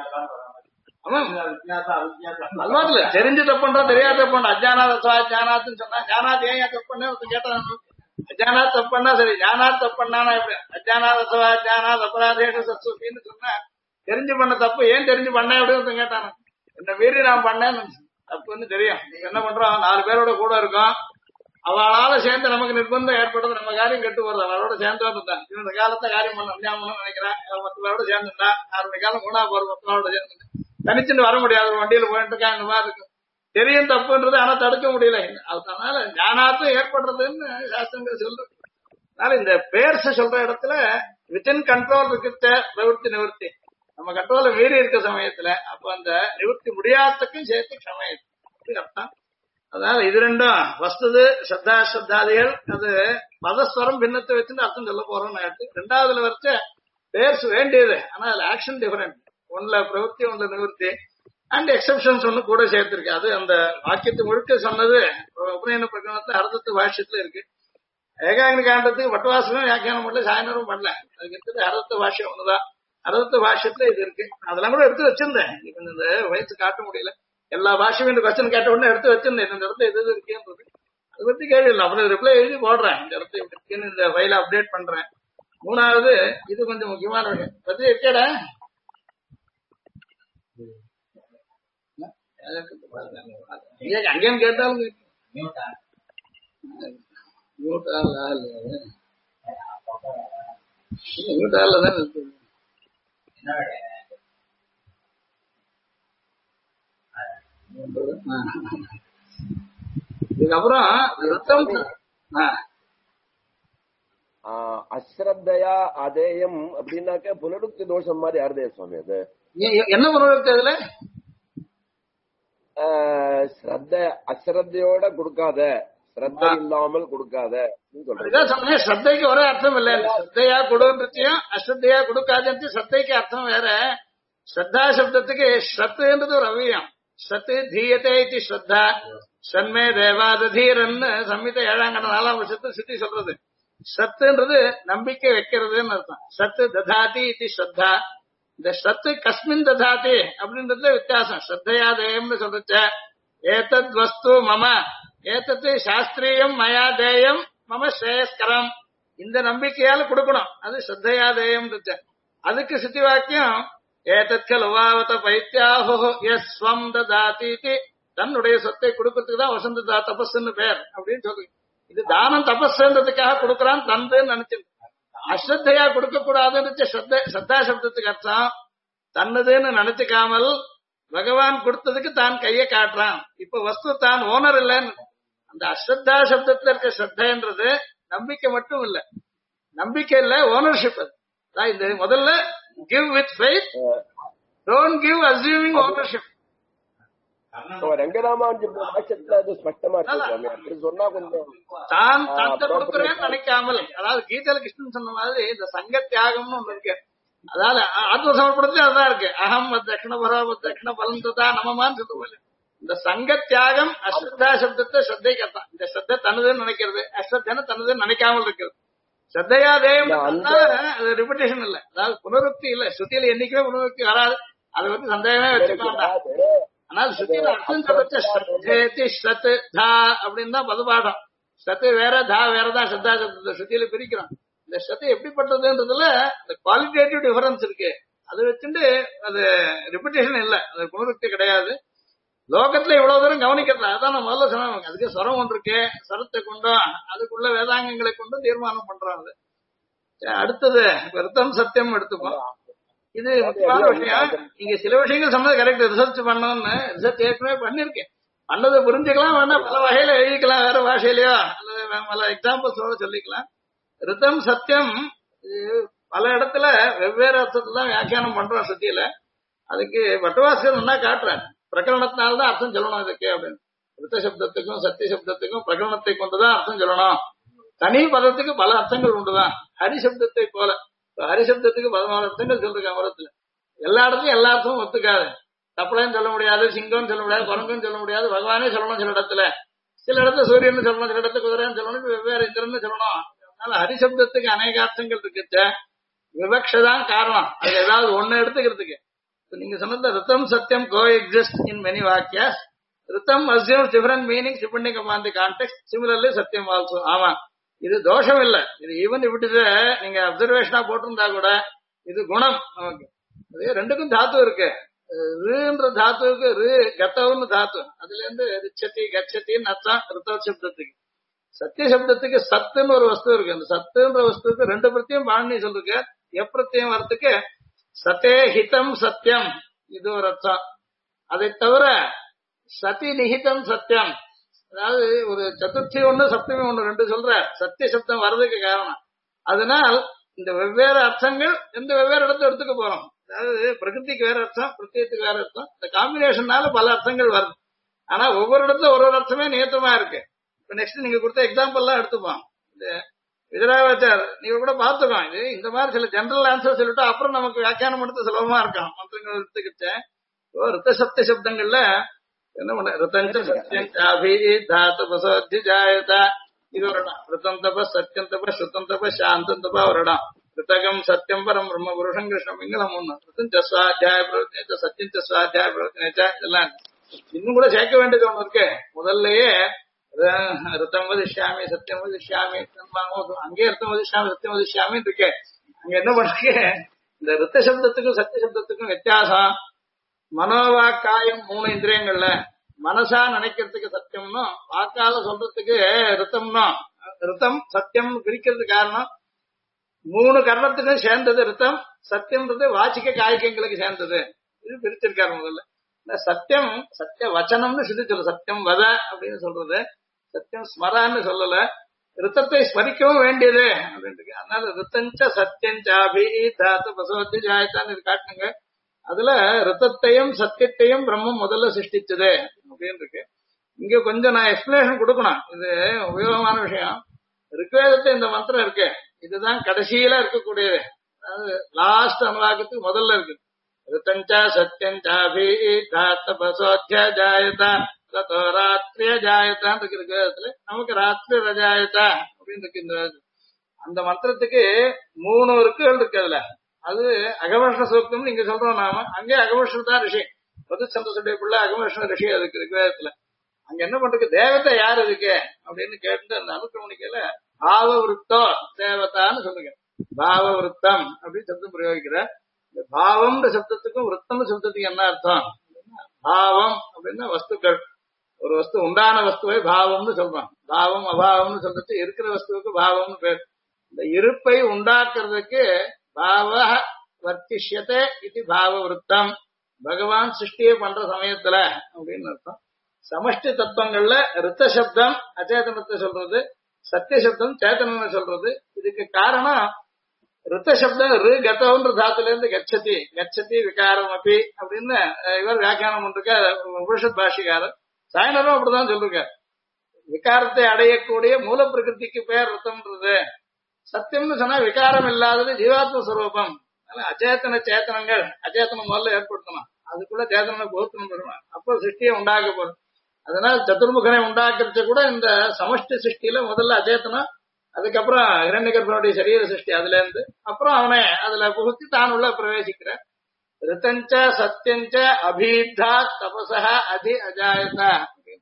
அல்வாதுல தெரிஞ்சு தப்புன்றா தெரியாத தப்புண்டா. அஜானாத ஜானாத்துன்னு சொன்னா ஜானாத் ஏன் தப்பு பண்ண கேட்டான். அஜானாத் தப்பு பண்ணா சரி, ஜானாத் தப்பு பண்ணானா எப்படி? அஜானாத ஜானாத் அபராதேஷ சத்சுன்னு சொன்னா தெரிஞ்சு பண்ண தப்பு ஏன் தெரிஞ்சு பண்ண எப்படி கேட்டானு. என்ன மீறி நான் பண்ணேன்னு தப்புன்னு தெரியும். என்ன பண்றோம், 4 பேரோட கூட இருக்கோம், அவளால சேர்ந்து நமக்கு நிர்பந்தம் ஏற்படுறது, நம்ம காரியம் கெட்டு போறது. அவளோட சேர்ந்து வந்துட்டான், இந்த காலத்தை காரியம் பண்ண முடியாம நினைக்கிறேன், 10 பேரோட சேர்ந்துட்டா 6 காலம் 3 போற 10 பேரோட சேர்ந்து தனிச்சுட்டு வர முடியாது, வண்டியில போயிட்டு இருக்கா, இந்த மாதிரி இருக்கும். தெரியும் தப்புன்றது, ஆனா தடுக்க முடியல. அதனால ஞானாத்தும் ஏற்படுறதுன்னு சாஸ்திரங்கள் சொல்றது. அதனால இந்த பேர்ஸ் சொல்ற இடத்துல வித்தின் கண்ட்ரோல் இருக்கிற பிரவருத்தி நிவர்த்தி நம்ம கண்ட்ரோல மீறி இருக்க சமயத்துல அப்ப அந்த நிவர்த்தி முடியாததுக்கும் சேர்த்து க்ஷமயம் அர்த்தம். அதனால இது ரெண்டும் வஸ்து ஸ்ரத்தா ஸ்ரத்தாதிகள், அது மதஸ்வரம் பின்னத்தை வச்சுட்டு அர்த்தம் சொல்ல போறோம்னு ஆயிடுச்சு. 2வதுல வரைச்ச பேர்ஸ் வேண்டியது, ஆனா அதுல ஆக்ஷன் டிஃபரெண்ட், ஒன்னுல பிரவருத்தி ஒன்னுல நிவர்த்தி அண்ட் எக்ஸப்ஷன்ஸ் ஒண்ணு கூட சேர்த்திருக்கு. அது அந்த வாக்கியத்து முழுக்க சொன்னது உபநயன பிரகடனத்துல அர்த்தத்து பாஷ்யத்துல இருக்கு. ஏகாங்கிரி காண்டத்துக்கு பட்டுவாசலும் வியாக்கியானம் பண்ணல, சாயனரும் பண்ணல. அதுக்கு எடுத்தது அர்த்த பாஷ்யம் ஒண்ணுதான். அர்த்த பாஷ்யத்துல இது இருக்கு. அதெல்லாம் கூட எடுத்து வச்சிருந்தேன், இந்த வயசு காட்ட முடியல. எல்லா பாஷ்யமும் இந்த கொஸ்டின் கேட்ட உடனே எடுத்து வச்சிருந்தேன், இந்த இடத்துல எது இருக்குன்றது. அதை பத்தி கேள்வி இல்லை, அப்புறம் ரிப்ளை எழுதி போடுறேன், இந்த இடத்துல இப்படி இருக்குன்னு இந்த ஃபைல அப்டேட் பண்றேன். 3வது இது கொஞ்சம் முக்கியமான விஷயம் பத்தி இருக்கேடா. அங்கேயும் கேட்டாலும் இதுக்கப்புறம் அஸ்ரத்தையா அதேயம் அப்படின்னாக்க புனருக்தி தோஷம் மாதிரி யாருதே சுவாமி? அது என்ன புனருக்தி? அதுல அஸ்ரத்தையோட கொடுக்காத, ஸ்ரத்தை இல்லாமல் கொடுக்காத சொன்னேன். ஸ்ரத்தைக்கு ஒரே அர்த்தம் இல்ல, ஸ்ரத்தையா கொடுன்றதையும் அஸ்ரத்தையா கொடுக்காதுன்னு ஸ்ரத்தைக்கு அர்த்தம் வேற. ஸ்ரத்தா சப்தத்துக்கு ஸ்ரத்துன்றது ஒரு அவ்வியம். ஸ்ரத்து தீயத்தை இது ஸ்ரத்தா, சன்மே தேவாதீரன்னு சம்மித 7ஆம் கண்டம் 4ஆம் வருஷத்து சித்தி சொல்றது. ஸ்ரத்துன்றது நம்பிக்கை வைக்கிறதுன்னு அர்த்தம். ஸ்ரத்து ததாதி இது ஸ்ரத்தா. இந்த ஸ்ரத்து கஸ்மின் ததாதி அப்படின்றதுல வித்தியாசம். ஸ்ரத்தையாதேயம்னு சொல்றச்ச ஏதத் வஸ்து மம, ஏதத்து சாஸ்திரியம் மயா தேயம் மம ஸ்ரேயஸ்கரம், இந்த நம்பிக்கையால கொடுக்கணும், அது ஸ்ரத்தையாதேயம். அதுக்கு சித்தி வாக்கியம் ஏதத் கலுவாவத பைத்தியாஹோ யஸ்வம் ததாதி, தன்னுடைய சொத்தை கொடுக்கறதுக்கு தான் வசந்த தபஸ்ன்னு பேர் அப்படின்னு சொல்லு. இது தானம் தபஸ்ன்றதுக்காக கொடுக்கறான், தந்துன்னு நினைச்சிருக்கு. அஸ்ரத்தையா கொடுக்க கூடாதுன்னு ஸ்ரத்தா சப்தத்துக்கு அர்த்தம் தன்னதுன்னு நினைச்சுக்காமல் பகவான் கொடுத்ததுக்கு தான் கையை காட்டுறான். இப்ப வஸ்து தான் ஓனர் இல்லைன்னு. அந்த அஸ்ரத்தா சப்தத்துல இருக்க ஸ்ரத்தைன்றது நம்பிக்கை மட்டும் இல்ல, நம்பிக்கை இல்ல, ஓனர்ஷிப். அது இந்த முதல்ல give with faith, don't give assuming ownership. தான் தந்த கொடுக்குறேன்னு நினைக்காமல், அதாவது கீதையில கிருஷ்ணன் சொன்ன மாதிரி இந்த சங்க தியாகம்னு ஒண்ணு இருக்கு. அதாவது ஆத்ம சமர்ப்பணத்துல அதுதான் இருக்கு. அகம் தட்சிண பரம் தட்சிண பலந்ததா நமமான்னு சொல்லுவோம். இந்த சங்க தியாகம் அஸ்ரத்தா சப்தத்தை ஸ்ரத்தைக்கு அர்த்தம். இந்த ஸ்ரத்தை தனதுன்னு நினைக்கிறது, அஸ்ரத்தனை தனதுன்னு நினைக்காமல் இருக்கிறது. ஸ்ரத்தையாதேயம் அது ரிப்பிட்டேஷன் இல்ல, அதாவது புனருக்தி இல்ல. ஸ்ருதியில என்னைக்குமே புனருக்தி வராது, அதை வந்து சந்தேகமே வச்சுக்கோண்டா. ஆனால் ஸ்ருதியில அர்த்தம் சொல்றச்சு ஸ்ரத்தேதி ஸ்ரத்து தா அப்படின்னு தான் பதுபாடம். ஸ்ரத்து வேற, தா வேறதான். ஸ்ரத்தா சப்தத்தை ஸ்ருதியில பிரிக்கிறோம். இந்த ஸ்ரத்தை எப்படிப்பட்டதுன்றதுல இந்த குவாலிட்டேட்டிவ் டிஃபரன்ஸ் இருக்கு. அதை வச்சுட்டு அது ரிப்பிட்டேஷன் இல்ல, அது புனருக்தி கிடையாது. லோகத்துல இவ்வளவு தூரம் கவனிக்கிறது, அதான் நான் முதல்ல சொன்னேன். அதுக்கு ஸ்வரம் ஒன்று இருக்கு, ஸ்வரத்தை கொண்டும் அதுக்குள்ள வேதாங்கங்களை கொண்டும் தீர்மானம் பண்றாங்க. அடுத்தது விருத்தம் சத்தியம் எடுத்துப்போம். இது முக்கியமான விஷயம். இங்க சில விஷயங்கள் சொன்னது கரெக்ட், ரிசர்ச் பண்ணணும்னு ரிசர்ச் ஏற்கனவே பண்ணிருக்கேன். பண்ணதை புரிஞ்சுக்கலாம், வேணா பல வகையில எழுதிக்கலாம், வேற பாஷையிலயோ அல்லது பல எக்ஸாம்பிள்ஸோட சொல்லிக்கலாம். ரிதம் சத்தியம் பல இடத்துல வெவ்வேறு அர்த்தத்தை தான் வியாக்கியானம் பண்றோம் சத்தியில. அதுக்கு வட்டவாசிகள் என்ன காட்டுறேன், பிரகரணத்தினால்தான் அர்த்தம் சொல்லணும் இதுக்கு அப்படின்னு. ரித்த சப்தத்துக்கும் சத்திய சப்தத்துக்கும் பிரகரணத்தை கொண்டுதான் அர்த்தம் சொல்லணும். தனி பதத்துக்கு பல அர்த்தங்கள் உண்டுதான். ஹரிசப்தத்தை போல ஹரிசப்தத்துக்கு 14 அர்த்தங்கள் சொல்லிருக்காங்க மரத்துல. எல்லா இடத்துலயும் எல்லா அர்த்தமும் ஒத்துக்காது. தப்பளையும் சொல்ல முடியாது, சிங்கம்னு சொல்ல முடியாது, குரங்குன்னு சொல்ல முடியாது, பகவானே சொல்லணும் சில இடத்துல. சில இடத்துல சூரியன் சொல்லணும், சில இடத்துல குதிரைன்னு சொல்லணும், வெவ்வேறு இந்திரன்னு சொல்லணும். அதனால ஹரிசப்தத்துக்கு அநேக அர்த்தங்கள் இருக்குச்ச, விவக்ஷதான் காரணம். அது ஏதாவது ஒண்ணு எடுத்துக்கிறதுக்கு. நீங்க சொன்னது ritam satyam coexist in many vakyas. Ritam assumes different meanings depending upon the context. Similarly satyam also. ஆமா, இது தோஷம் இல்ல. இது ஈவன் இப்படி நீங்க அப்சர்வேஷனா போட்டிருந்தா கூட இது குணம் நமக்கு. அது ரெண்டுக்கும் தாத்து இருக்கு. ருன்ற தாத்துவுக்கு ரு கத்தவுன்னு தாத்து, அதுல இருந்து ரிச்சதி கச்சத்தின்னு அர்த்தம் ரித்த சப்தத்துக்கு. சத்திய சப்தத்துக்கு சத்துன்னு ஒரு வஸ்து இருக்கு. அந்த சத்துன்ற வஸ்துக்கு 2 பிரத்தியம் பாணி சொல்லிருக்க. எப்பிரத்தியம் வரத்துக்கு சத்தே ஹிதம் சத்தியம் இது ஒரு அர்த்தம். அதை தவிர சதி நிஹிதம் சத்தியம், அதாவது ஒரு சதுர்த்தி ஒண்ணு சப்தமி ஒண்ணு 2 சொல்ற சத்திய சப்தம் வர்றதுக்கு காரணம். அதனால் இந்த வெவ்வேறு அர்த்தங்கள் இந்த வெவ்வேறு இடத்துல எடுத்துக்க போறோம். அதாவது பிரகிருதிக்கு வேற அர்த்தம், பிரத்யத்துக்கு வேற அர்த்தம். இந்த காம்பினேஷன்னால பல அர்த்தங்கள் வருது. ஆனா ஒவ்வொரு இடத்துல ஒரு அர்த்தமே நியத்தமா இருக்கு. இப்ப நெக்ஸ்ட் நீங்க கொடுத்த எக்ஸாம்பிள் எல்லாம் எடுத்துப்போம். இந்த விஜயராஜாச்சார் நீங்க கூட பாத்துக்கோம். இது இந்த மாதிரி சில ஜெனரல் ஆன்சர் சொல்லிட்டு அப்புறம் நமக்கு வியாக்கியானம் எடுத்து சுலபமா இருக்கும். மந்திரங்கள் எடுத்துக்கிட்டேன். ரித்த சப்த சப்தங்கள்ல என்ன பண்ண ரித்தஞ்ச சத்தியம் சாபி தாத்து பசோத்தி ஜாயதா இது ஒரு இடம். ரித்தம் தப சத்தியம் தப சுத்தம் தப சாந்தம் தப ஒரு இடம். ரித்தகம் சத்தியம் பரம் பிரம்ம புருஷம் கிருஷ்ணம் இங்கெல்லாம் 3. ரித்தம் சுவாத்தியாய பிரவச்சனை சத்தியம் சுவாத்தியாய பிரவச்சனை இதெல்லாம் இன்னும் கூட சேர்க்க வேண்டியது ஒண்ணு இருக்கு. முதல்லயே ரித்தம் வதிஷ்யாமி சத்தியம் வதிஷ்யாமி அங்கே ரித்தம் வதிஷ்யாமி சத்தியம் வதிஷ்யாமின்னு இருக்கு. அங்க என்ன பண்றீங்க, இந்த ரித்த சப்தத்துக்கும் சத்திய சப்தத்துக்கும் வித்தியாசம். மனோவாக்காயம் 3 இந்திரியங்கள்ல மனசா நினைக்கிறதுக்கு சத்தியம்னும் வாக்கால சொல்றதுக்கு ரித்தம்னும், ரித்தம் சத்தியம் பிரிக்கிறதுக்கு காரணம் 3 கர்ணத்துக்கும் சேர்ந்தது ரித்தம். சத்தியம்ன்றது வாச்சிக்க காய்கங்களுக்கு சேர்ந்தது. இது பிரிச்சிருக்காரு முதல்ல. சத்தியம் சத்திய வச்சனம்னு சொல்லி சொல்ல, சத்தியம் வத அப்படின்னு சொல்றது. சத்தியம் ஸ்மரான்னு சொல்லல, ரித்தத்தை ஸ்மரிக்கவும் வேண்டியது அப்படின்ட்டு. அதனால ரித்தஞ்ச சத்தியஞ்சாபி தாத்து பசவத்தி ஜாயத்தான்னு இது காட்டுங்க. அதுல ரித்தத்தையும் சத்தியத்தையும் பிரம்மம் முதல்ல சிருஷ்டிச்சது அப்படின்னு இருக்கு. இங்க கொஞ்சம் நான் எக்ஸ்பிளேஷன் கொடுக்கணும். இது உபயோகமான விஷயம். ரிக்வேதத்தை இந்த மந்திரம் இருக்கு, இதுதான் கடைசியில இருக்கக்கூடியது. அதாவது லாஸ்ட் அனுவாகத்துக்கு முதல்ல இருக்கு. ரித்தஞ்சா சத்தியஞ்சாபி தாத்த பசோத்திய ஜாயதா ரதோ ராத்திரிய ஜாயத்தான் இருக்கு ரிக்வேதத்துல. நமக்கு ராத்திரி ரஜாயதா அப்படின்னு இருக்கு இந்த அந்த மந்திரத்துக்கு 3 ருக்குகள் இருக்கு. அதுல அது அகவர்ஷ சூக்தம் நீங்க சொல்றோம் நாம. அங்கே அகவர்ஷன் தான் ரிஷி. மதுச்சந்திரசுடைய பிள்ளை அகவர்ஷன் ரிஷி அதுக்கு ரிக்வேதத்துல. அங்க என்ன பண்றது, தேவதை யார் இருக்கு அப்படின்னு கேட்டு அந்த அனுக்கிரமணிக்கையில பாவ விருத்தோ தேவதான்னு சொல்லுங்க. பாவ விருத்தம் அப்படின்னு சப்தம் பிரயோகிக்கிற. இந்த பாவம்ன்ற சப்தத்துக்கும் விருத்தம் சப்தத்துக்கு என்ன அர்த்தம், பாவம் அப்படின்னா வஸ்துக்கள். ஒரு வஸ்து உண்டான வஸ்துவை பாவம்னு சொல்றோம். பாவம் அபாவம்னு சொல்றது இருக்கிற வஸ்துவுக்கு பாவம்னு பேர். இந்த இருப்பை உண்டாக்குறதுக்கு பாவ வர்த்திஷ்யத்தை இது பாவ விருத்தம். பகவான் சிருஷ்டியை பண்ற சமயத்துல அப்படின்னு அர்த்தம். சமஷ்டி தத்துவங்கள்ல ரித்த சப்தம் அச்சேதனத்தை சொல்றது, சத்திய சப்தம் சேத்தனத்தை சொல்றது. இதுக்கு காரணம் ரித்த சப்தம் ரு கத்தவன்ற தாத்துல இருந்து கச்சதி கச்சதி விகாரம் அப்படி அப்படின்னு இவர் வியாக்கியானம் பண்ருக்க உபனிஷத் பாஷிகாரர். சாயனரும் அப்படிதான் சொல்லிருக்கார். விகாரத்தை அடையக்கூடிய மூல பிரகிருதிக்கு பேர் ரித்தம்ன்றது. சத்தியம்னு சொன்னா விகாரம் இல்லாதது ஜீவாத்ம ஸ்வரூபம். அச்சேத்தன சேத்தனங்கள் அச்சேத்தனம் முதல்ல ஏற்படுத்தணும், அதுக்குள்ள சேத்தன போத்தனம் பண்ணணும், அப்போ சிருஷ்டியை உண்டாக்க போறோம். அதனால சதுர்முகனை உண்டாக்குறது கூட இந்த சமஷ்டி சிருஷ்டியில முதல்ல அச்சேத்தனம், அதுக்கப்புறம் இரண்யகர்ப்பனுடைய சரீர சிருஷ்டி, அதுல இருந்து அப்புறம் அவனை அதுல புகுத்தி தான் உள்ள பிரவேசிக்கிற. ரித்தஞ்ச சத்தியஞ்ச அபீத்தா தபசா அதி அஜாயதா.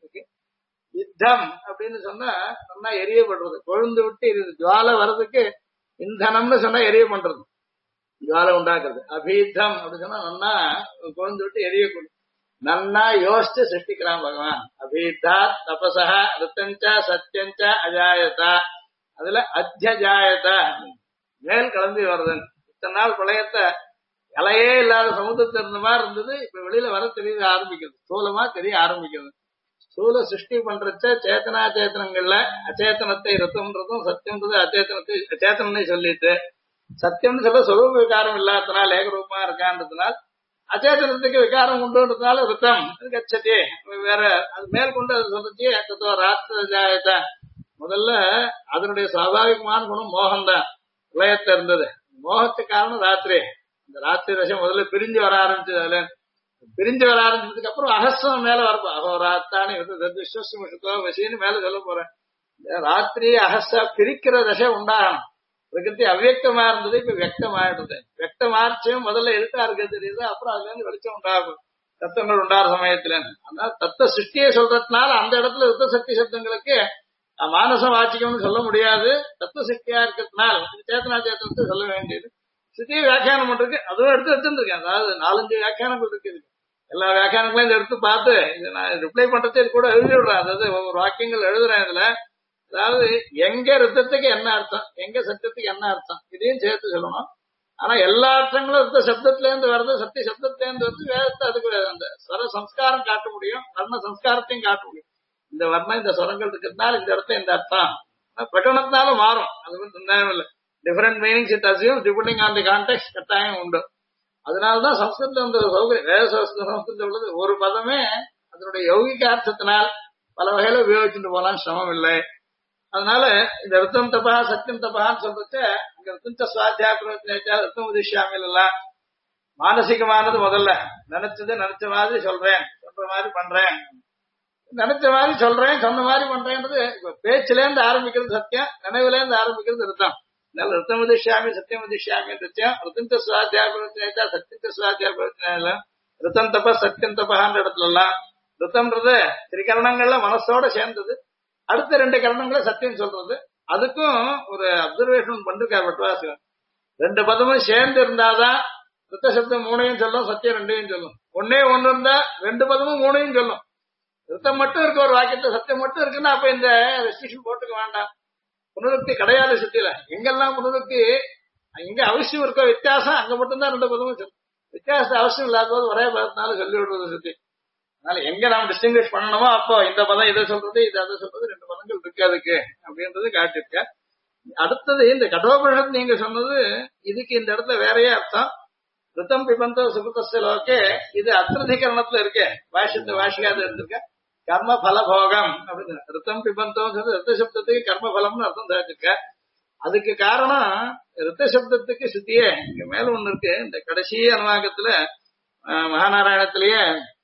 யுத்தம் அப்படின்னு சொன்னா சொன்னா எரியப்படுறது, கொழுந்து விட்டு இது ஜுவாலை வர்றதுக்கு இந்தனம்னு சொன்னா எரிய பண்றது, ஜுவாலை உண்டாக்குறது. அபீத்தம் அப்படின்னு சொன்னா நன்னா கொழுந்து விட்டு எரியக்கூடும். நன்னா யோசிச்சு சிருஷ்டிக்கிறான் பகவான். அபீத்தா தபசா ரித்தஞ்ச சத்தியஞ்ச அஜாயதா. அதுல அத்தியஜாயதா மேல் கிளம்பி வருது. இத்தனை நாள் பிரளயத்தை இலையே இல்லாத சமுத்திரத்தில் இருந்த மாதிரி இருந்தது, இப்ப வெளியில வர தெரிய ஆரம்பிக்கிறது, ஸ்தூலமா தெரிய ஆரம்பிக்கிறது. ஸ்தூல சிருஷ்டி பண்றச்ச சேத்தனா சேத்தனங்கள்ல அச்சேத்தனத்தை ரித்தம்ன்றதும் சத்தியம்ன்றது அச்சேத்தனத்தை சேத்தனனை சொல்லிட்டு சத்தியம்னு சொல்ல சொரூப விகாரம் இல்லாததுனால ஏகரூபமா இருக்கான்றதுனால அச்சேதனத்துக்கு விகாரம் உண்டுன்றதுனால ரித்தம் கச்சதி வேற அது மேற்கொண்டு அது சொல்லிச்சு தத்துவ ராத்திர முதல்ல அதனுடைய சுவாபாவிகமான குணம் மோகம்தான் உலயத்துல இருந்தது. மோகத்துக்கு காரணம் ராத்திரி. இந்த ராத்திரி ரசம் முதல்ல பிரிஞ்சு வர ஆரம்பிச்சது. அதுல பிரிஞ்சு வர ஆரம்பிச்சதுக்கு அப்புறம் அகஸ்தம் மேல வரப்போ அகோராத்தானே விஷயம் மேல சொல்ல போறேன். ராத்திரி அகஸ்தா பிரிக்கிற தசை உண்டாகணும். பிரகிருதி அவ்வியக்தமா இருந்தது, இப்ப வியக்தமாயிடுது. வியக்தமாச்சும் முதல்ல எழுத்தா இருக்கிறது தெரியுது, அப்புறம் அதுல இருந்து வெளிச்சம் உண்டாகும் தத்துவங்கள் உண்டாற சமயத்துல. அதனால தத்துவ சிருஷ்டியை சொல்றதுனால அந்த இடத்துல யுத்த சக்தி சப்தங்களுக்கு மானச வாச்சிக்கம்னு சொல்ல முடியாது. தத்துவ சிருஷ்டியா இருக்கிறதுனால சேத்தனா சேத்தனத்தை சொல்ல வேண்டியது. சிருஷ்டியை வியாக்கியானம் பண்றதுக்கு அதுவும் எடுத்து வச்சிருந்திருக்கேன். அதாவது 4-5 வியாக்கியானங்கள் இருக்குது. எல்லா வியாக்கியானங்களையும் இந்த எடுத்து பார்த்து இதை நான் ரிப்ளை பண்றதே கூட எழுதி விடுறேன். அதாவது ஒரு வாக்கியங்கள் எழுதுறேன் இதுல. அதாவது எங்க ரித்தத்துக்கு என்ன அர்த்தம், எங்க சத்தியத்துக்கு என்ன அர்த்தம், இதையும் சேர்த்து சொல்லணும். ஆனா எல்லா அர்த்தங்களும் ரித்த சப்தத்துல இருந்து வருது, சத்திய சப்தத்துல இருந்து வருது. வேதத்தை அதுக்கு அந்த ஸ்வர சம்ஸ்காரம் காட்ட முடியும், வர்ண சம்ஸ்காரத்தையும் காட்ட முடியும். இந்த வர்ணம் இந்த ஸ்வரங்கள் இருக்கிறதுனால இந்த இடத்த இந்த அர்த்தம் பிரகடனத்தினால மாறும். அது வந்து இல்லை. Different meanings it assume depending on the context கட்டாயம் உண்டு. அதனாலதான் சம்ஸ்கிருதம் வந்து சௌகரியம். வேத சம்ஸ்கிருதம் உள்ளது ஒரு பதமே அதனுடைய யௌகிக அர்த்தத்தினால் பல வகையில உபயோகிச்சுட்டு போலாம், சிரமம் இல்லை. அதனால இந்த ரித்தம் தபா சத்தியம் தபான்னு சொல்றது இங்க ரித்தந்த சுவாத்தியா பிரவச்சனேச்சா ரித்தம் உதிஷ்யாமில் எல்லாம் மானசிகமானது. முதல்ல நினைச்சது நினைச்ச மாதிரி சொல்றேன், சொல்ற மாதிரி பண்றேன், நினைச்ச மாதிரி சொல்றேன், சொன்ன மாதிரி பண்றேன்றது இப்ப பேச்சுல இருந்து ஆரம்பிக்கிறது சத்தியம், நினைவுல இருந்து ஆரம்பிக்கிறது ரித்தம். அதனால ரித்தம் உதிஷ்யாமி சத்தியம் உதிஷ்யாமி ரித்தியம் ரித்தந்த சுவாத்தியா பிரவச்சனேச்சா சத்தியத்த சுவாத்தியா பிரவச்சன ரித்தம் தப சத்தியம் தபான்ற இடத்துல எல்லாம் ரித்தம்ன்றது திரிகரணங்கள்ல மனசோட சேர்ந்தது. அடுத்த 2 கரணங்களை சத்தியம் சொல்றது. அதுக்கும் ஒரு அப்சர்வேஷன் பண்ணிருக்காரு பட்வாசிகன். 2 பதமும் சேர்ந்து இருந்தாதான் ரித்த சப்தம் 3ஐயும் சொல்லும், சத்தியம் 2ஐயும் சொல்லும். ஒன்னே ஒண்ணு இருந்தா 2 பதமும் 3ஐயும் சொல்லும். ரித்தம் மட்டும் இருக்கு ஒரு வாக்கியத்துல, சத்தியம் மட்டும் இருக்குன்னா அப்ப இந்த ரெஸ்ட்ரிக்ஷன் போட்டுக்க வேண்டாம். புனருக்தி கிடையாது சுத்தில. எங்கெல்லாம் புனருக்தி எங்க அவசியம் இருக்கோ வித்தியாசம் அங்க மட்டும்தான் 2 பதமும் சொல்லும். வித்தியாசம் அவசியம் இல்லாத போது ஒரே பதத்தினால சொல்லி விடுறது சுத்தி. அதனால எங்க நாம டிஸ்டிங்விஷ் பண்ணணுமோ அப்போ இந்த பதம் இதை சொல்றது, இது அதை சொல்றது, 2 பதங்கள் இருக்கு அதுக்கு அப்படின்றது காட்டிருக்க. அடுத்தது இந்த கடோபனிஷத் நீங்க சொன்னது இதுக்கு இந்த இடத்துல வேறையே அர்த்தம். ரித்தம் பிபந்தோ சுகுதஸ்ய லோகே இது அத்திரதிகரணத்துல இருக்கு. வாஷிகாத இருந்திருக்க கர்ம பலபோகம் அப்படின்னு. ரித்தம் பிபந்தோம் சொல்றது ரித்த சப்தத்துக்கு கர்ம பலம்னு அர்த்தம் தெரிஞ்சிருக்க. அதுக்கு காரணம் ரித்த சப்தத்துக்கு சுத்தியே இங்க மேல ஒண்ணு இருக்கு. இந்த கடைசி அனுவாகத்துல மகாநாராயணத்திலேயே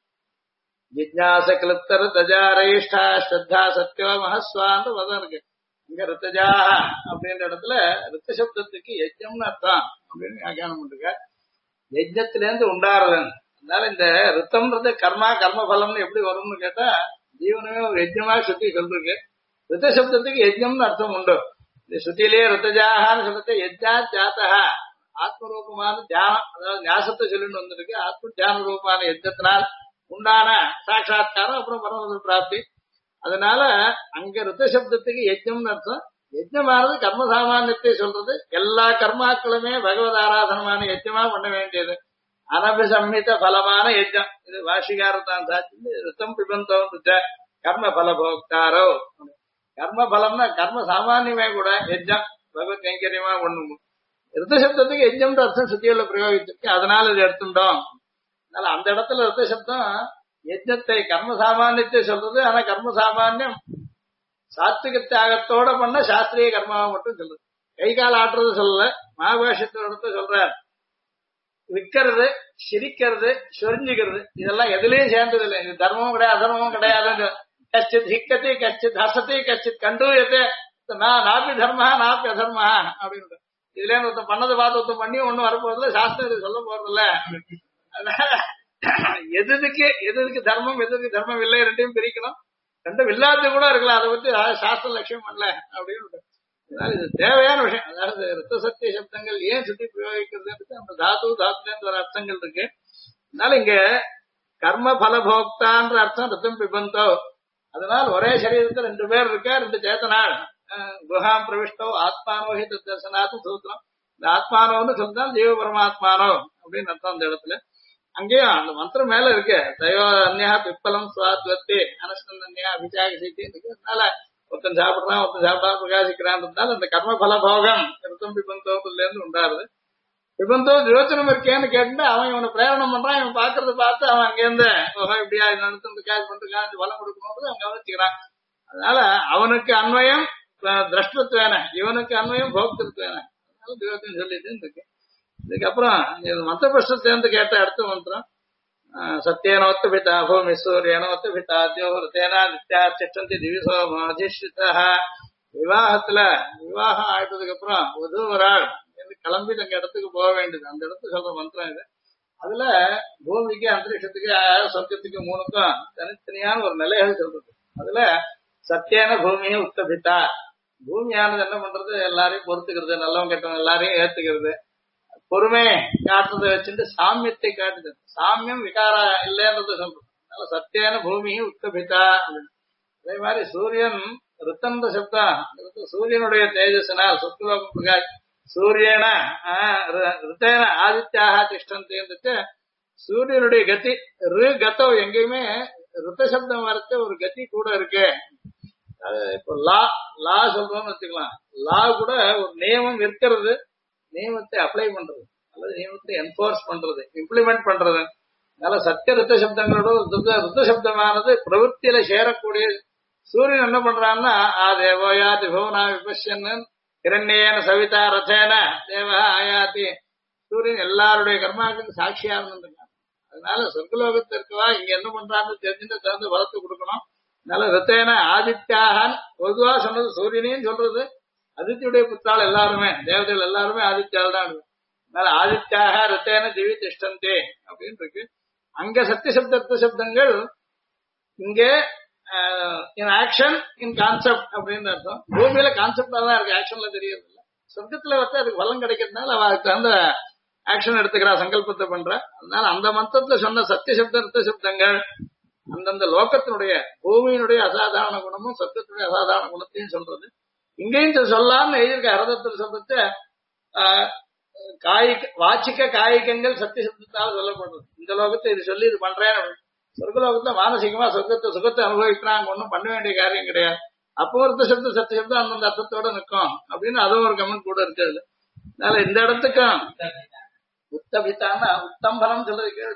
ஜிஜ்ஞாச கிளிப்தர தஜாரேஷ்டா ஸ்ரத்தா சத்யோ மகஸ்வான்னு பதம் இருக்கு. இங்க ரித்தஜா அப்படின்ற இடத்துல ரித்த சப்தத்துக்கு யஜ்ஞம்னு அர்த்தம் அப்படின்னு வியாக்கியானம் பண்ணிருக்க. யஜ்ஞத்துல இருந்து உண்டாருது. அதனால இந்த ரித்தம்ன்றது கர்மா கர்ம பலம்னு எப்படி வரும்னு கேட்டா ஜீவனமே ஒரு யஜ்ஞமா சுத்தி சொல்லிருக்கு. ரித்த சப்தத்துக்கு யஜ்ஞம்னு அர்த்தம் உண்டு. இந்த சுத்திலேயே ரித்தஜாகான்னு சொல்றது யஜ்ஞா ஜாத்தகா ஆத்மரூபமான தியானம், அதாவது ஞாசத்தை சொல்லிட்டு வந்திருக்கு. ஆத்ம தியான ரூபமான யஜ்ஞத்தினால் உண்டான சாட்சா்காரம் அப்புறம் பரமபத பிராப்தி. அதனால அங்க ரித்த சப்தத்துக்கு யஜ்ஞம்னு அர்த்தம். யஜ்ஞமானது கர்ம சாமானியத்தை சொல்றது. எல்லா கர்மாக்களுமே பகவத் ஆராதனமான யஜ்ஞமா பண்ண வேண்டியது. அனபிசம்மித பலமான யஜ்ஞம். இது வாஷிகாரத்தான் சாட்சி. ரித்தம் பிபந்தம் கர்ம பல போக்தாரோ. கர்ம பலம்னா கர்ம சாமானியமே கூட யஜ்ஞம் பகவத் கைங்கரியமா ஒண்ணு. ரித்த சப்தத்துக்கு யஜ்ஞம்ன்ற அர்த்தம் சுத்தியில பிரயோகிச்சிருக்கு. அதனால இது எடுத்துட்டோம். அதனால அந்த இடத்துல ரித்த சப்தம் யஜ்ஞத்தை கர்ம சாமானியத்தை சொல்றது. ஆனா கர்ம சாமானியம் சாத்விக தியாகத்தோட பண்ண சாஸ்திரிய கர்மாவை மட்டும் சொல்றது. கை கால் ஆட்டுறது சொல்லல. மகாபாஷ்யத்தோட இடத்த சொல்ற விற்கிறது, சிரிக்கிறது, சொரிஞ்சுக்கிறது இதெல்லாம் எதுலயும் சேர்ந்தது இல்லை. இது தர்மமும் கிடையாது அதர்மமும் கிடையாது. கச்சித் ஹிக்கத்தி கச்சித் ஹசத்தி கச்சித் கண்டூயத்தை நாப்பி தர்மஹா நாப்பி அதர்மஹா அப்படின்னு. இதுல ஒருத்தன் பண்ணதை பார்த்து ஒருத்தன் பண்ணி ஒண்ணும் வரப்போறதுல சாஸ்திரம் இது சொல்ல போறதில்ல. எதுக்கு தர்மம் எதுக்கு தர்மம் இல்லை ரெண்டையும் பிரிக்கணும். ரெண்டும் இல்லாத கூட இருக்கலாம். அதை பத்தி சாஸ்திரம் லட்சியம் பண்ணல அப்படின்னு. அதனால இது தேவையான விஷயம். அதாவது ரித்த சத்திய சப்தங்கள் ஏன் சுத்தி பிரயோகிக்கிறது அந்த தாத்துல இருந்து ஒரு அர்த்தங்கள் இருக்கு. அதனால இங்க கர்ம பலபோக்தான்ற அர்த்தம் ரித்தம் பிபந்தோ. அதனால ஒரே சரீரத்துல 2 பேர் இருக்க, 2 சேத்தனாள். குஹாம் பிரவிஷ்டோ ஆத்மானோஹி தர்சனாத்து சூத்திரம். இந்த ஆத்மானோன்னு சொன்னால் ஜீவ பரமாத்மானோ அப்படின்னு அர்த்தம் அந்த இடத்துல. அங்கேயும் அந்த மந்திரம் மேல இருக்கு. தயோ அந்யா பிப்பலம் சுவாத்வத்தி அனஸ்தன்யா அபிஜாக சீத்தி. அதனால ஒருத்தன் சாப்பிடுறான் ஒருத்தன் சாப்பிடாம பிரகாசிக்கிறான்றதுனால அந்த கர்ம பலபோகம் கிருத்தம் பிபந்தோத்துல இருந்து உண்டாருது. பிபந்தம் யோசனம் இருக்கேன்னு கேட்டு அவன் இவனை பிரேரணம் பண்றான். இவன் பாக்குறத பார்த்து அவன் அங்கேருந்து இப்படியா நடத்து பிரகாஷ் பண்றான் பலம் கொடுக்கணும் அவன் கவனிச்சுக்கிறான். அதனால அவனுக்கு அன்வயம் திரஷ்டத்துவேன, இவனுக்கு அன்வயம் போக்திருத்துவேன. அதனால தியோகம் சொல்லிட்டு இருக்கு. இதுக்கப்புறம் மத்த பிரஷ்னத்திலிருந்து கேட்ட அடுத்த மந்திரம் சத்தியனோத்தபிதா பூமி சூரியனோத்தபிதா தேனா நித்யா திஷ்டந்தி திவிசோமாதிஷ்டிதா. விவாகத்துல விவாகம் ஆயிட்டதுக்கு அப்புறம் வதுவராள் கிளம்பி தங்க இடத்துக்கு போக வேண்டியது. அந்த இடத்துக்கு சொல்ற மந்திரம் இது. அதுல பூமிக்கு அந்தரிக்ஷத்துக்கு சொர்க்கத்துக்கு மூணுக்கும் தனித்தனியான ஒரு நிலைகள் சொல்றது. அதுல சத்தியான பூமியை உத்தபித்தா, பூமியானது என்ன பண்றது, எல்லாரையும் பொறுத்துக்கிறது, நல்லவங்க கெட்டவங்க எல்லாரையும் ஏத்துக்கிறது, பொறுமை காட்டுறதை வச்சுட்டு சாமியத்தை காட்டுது. சாமியம் விகார இல்லைன்றது சொல்றது. அதனால சத்தியான பூமியை உத்தபித்தா. அதே மாதிரி சூரியன் ரித்தந்த சப்தம், சூரியனுடைய தேஜஸ்னால் சொத்துலோகம் பிரகாஷ் சூரியன ரித்தேன ஆதித்யாக திஷ்டந்தேந்துட்டு சூரியனுடைய கதி கத்தோ எங்கேயுமே ரித்த சப்தம் வரத்த ஒரு கதி கூட இருக்கு. இப்போ லா சொல்றோம்னு வச்சுக்கலாம். லா கூட ஒரு நியமம் இருக்கிறது, நியமத்தை அப்ளை பண்றது அல்லது நியமத்தை என்ஃபோர்ஸ் பண்றது, இம்ப்ளிமெண்ட் பண்றது. அதனால சத்திய ரித்த சப்தங்களோட ரித்த சப்தமானது பிரவൃத்தியில சேரக்கூடிய. சூரியன் என்ன பண்றான்னா தேவோயா திபோனா விபஷ்யன்னு இரண்யேன சவிதா ரதேன தேவா ஆயாதி. சூரியன் எல்லாருடைய கர்மாவுக்கு சாட்சியா இருந்துருக்காங்க. அதனால சொர்க்கலோகத்தில் இருக்கவா இங்க என்ன பண்றான்னு தெரிஞ்சுட்டு திறந்து வளர்த்து கொடுக்கணும். அதனால ரித்தேன ஆதித்யாகன் பொதுவா சொன்னது சூரியனையும் சொல்றது. ஆதித்யுடைய புத்தாள் எல்லாருமே தேவதைகள் எல்லாருமே ஆதித்யால் தான். அதனால ஆதித்யாக ரித்தேன திவி திஷ்டந்தே அப்படின்னு இருக்கு. அங்க சத்தியசப்த ரித்த சப்தங்கள் இங்கே இன் ஆக்ஷன் இன் கான்செப்ட் அப்படின்னு அர்த்தம். பூமியில கான்செப்டா தான் இருக்கு, ஆக்ஷன்ல தெரியறது இல்லை. சொர்க்கத்துல வந்து அதுக்கு பலம் கிடைக்கிறதுனால அவ அதுக்கு அந்த ஆக்ஷன் எடுத்துக்கிறா, சங்கல்பத்தை பண்ற. அதனால அந்த மந்திரத்துல சொன்ன சத்தியசப்த ரித்த சப்தங்கள் அந்தந்த லோகத்தினுடைய பூமியினுடைய அசாதாரண குணமும் சொர்க்கத்தினுடைய அசாதாரண குணத்தையும் சொல்றது. இங்கேயும் சொல்லாம எழுதியிருக்க அரதத்தில் சொல்றது வாச்சிக்க காய்கங்கள் சத்தியசப்தத்தால் சொல்லப்படுறது. இந்த லோகத்தை இது சொல்லி இது பண்றேன். சொர்க்கலோகத்துல மானசீகமா சுகத்தை அனுபவிக்கிறாங்க, ஒன்னும் பண்ண வேண்டிய காரியம் கிடையாது. அப்போ ஒரு சப்த சத்தியசப்தம் அந்தந்த அர்த்தத்தோட நிற்கும் அப்படின்னு அதுவும் ஒரு கமெண்ட் கூட இருக்குது. அதனால இந்த இடத்துக்கும் உத்தபித்தான்னா உத்தம்பனம் சொல்றது கீழே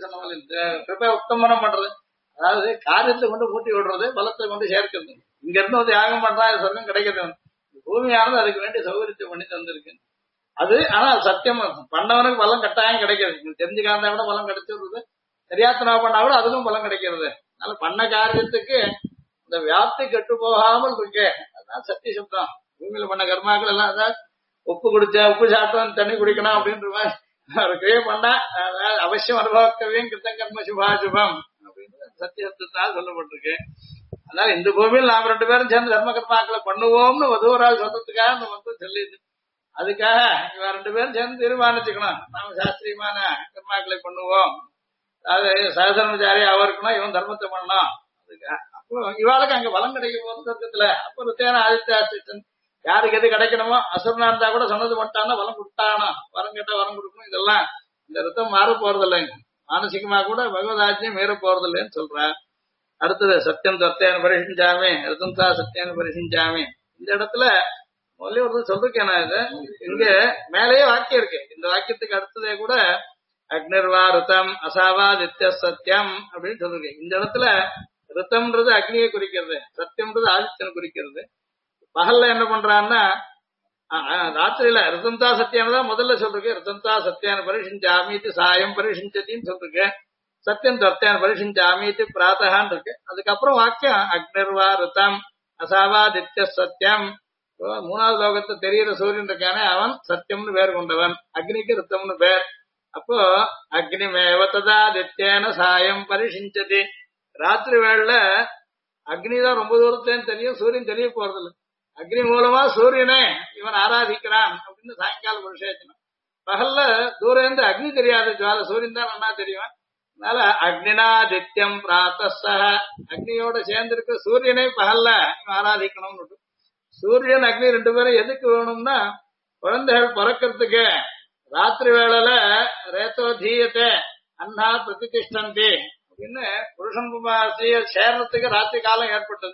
சொன்ன உத்தம்பனம் பண்றது, அதாவது காரியத்தை கொண்டு ஊட்டி விடுறது, பலத்தை கொண்டு சேர்க்கிறது. இங்க இருந்து வந்து யாகம் பண்றா சொர்க்கம் கிடைக்கிறது. பூமியானது அதுக்கு வேண்டிய சௌகரியத்தை பண்ணி தந்திருக்கு. அது ஆனா சத்தியம் பண்ணவனுக்கு பலம் கட்டாயம் கிடைக்கிறது. தெரிஞ்சுக்காந்தா கூட பலம் கிடைச்சிருது, தெரியாத்தனா பண்ணா கூட அதுக்கும் பலம் கிடைக்கிறது. அதனால பண்ண காரியத்துக்கு இந்த வியாப்தி கெட்டு போகாமல் இருக்கு. அதனால சத்திய சப்தம். பூமியில பண்ண கர்மாக்கள் எல்லாம் அதான் உப்பு குடிச்சா உப்பு சாப்பிட்டோம் தண்ணி குடிக்கணும் அப்படின்ற மாதிரி ஒரு கிரியை பண்ணா அவசியம் அனுபவிக்கவையும் கிருத்தம் கர்ம சுபாசுபம் அப்படின்னு சத்தியத்தால் சொல்லப்பட்டிருக்கு. அதனால இந்த பூமியில் நாம் 2 பேரும் சேர்ந்து தர்ம கர்மாக்களை பண்ணுவோம்னு வதுவரால் சொல்றதுக்காக நம்ம வந்து சொல்லிது. அதுக்காக இவ 2 பேரும் சேர்ந்து தீர்மானிச்சுக்கணும், நாம சாஸ்திரியமான கர்மாக்களை பண்ணுவோம். அதாவது சகசர்மச்சாரி அவருக்குன்னா இவன் தர்மத்தை பண்ணலாம். அதுக்காக அப்போ இவாளுக்கு அங்க பலம் கிடைக்கும் போது சொர்க்கத்துல அப்போ ருத்தேன ஆதித்யாசித்தன் யாருக்கு எது கிடைக்கணுமோ அசுரனா இருந்தா கூட சொன்னது மட்டும்னா பலம் கொடுத்தானா, வரம் கேட்டா வரம் கொடுக்கணும். இதெல்லாம் இந்த ரித்தம் மாற போறது இல்லைங்க. மானசிகமா கூட பகவதாஜ்யம் மீற போறது இல்லைன்னு சொல்ற. அடுத்தது சத்தியம் சத்தியானு பரிசிஞ்சாமே ரித்தம் தா சத்தியானு பரிசிஞ்சாமே. இந்த இடத்துல முதல்ல ஒரு சொல்றேன் நான். இது இங்க மேலேயே வாக்கியம் இருக்கு. இந்த வாக்கியத்துக்கு அடுத்ததே கூட அக்னிர்வா ரித்தம் அசாவாதித்ய சத்தியம் அப்படின்னு சொல்லிருக்கேன். இந்த இடத்துல ரித்தம்ன்றது அக்னியை குறிக்கிறது, சத்தியம்ன்றது ஆதித்யனை குறிக்கிறது. பகல்ல என்ன பண்றான்னா ராத்திரியில ரித்தந்தா சத்தியானதான் முதல்ல சொல்றேன். ரித்தந்தா சத்தியான பரிசிஞ்சாமீத்து சாயம் பரிசிஞ்சத்தின்னு சொல்றேன். சத்தியம் சத்தியான பரிசிஞ்சாமீத்து பிராத்தகான் இருக்கு. அதுக்கப்புறம் வாக்கியம் அக்னிர்வா ரித்தம் அசாவாதித்ய சத்தியம். 3வது லோகத்தை தெரிகிற சூரியன் இருக்கானே அவன் சத்தியம்னு பேர் கொண்டவன், அக்னிக்கு ரித்தம்னு பேர். அப்போ அக்னிமேவ ததாதித்யேன சாயம் பரிசிஞ்சதி. ராத்திரி வேளையில அக்னிதான் ரொம்ப தூரத்துலேன்னு தெரியும், சூரியன் தெரிய போறதில்லை. அக்னி மூலமா சூரியனை இவன் ஆராதிக்கிறான் அப்படின்னு சாயங்காலம் ஒரு விஷயம். பகல்ல தூரம் இருந்து அக்னி தெரியாது, ஜுவால சூரியன் தான் நல்லா தெரியும். அதனால அக்னினாதித்யம் பிராத்தசக அக்னியோட சேர்ந்து இருக்க சூரியனை பகல்ல இவன் ஆராதிக்கணும்னு. சூரியன் அக்னி 2 பேரும் எதுக்கு வேணும்னா குழந்தைகள் பிறக்கிறதுக்கு ராத்திரி வேளையில ரேத்தோ தீயத்தை அண்ணா பிரதிஷ்டந்தி அப்படின்னு புருஷன் ஸ்திரீயை சேர்றதுக்கு ராத்திரி காலம் ஏற்பட்டது.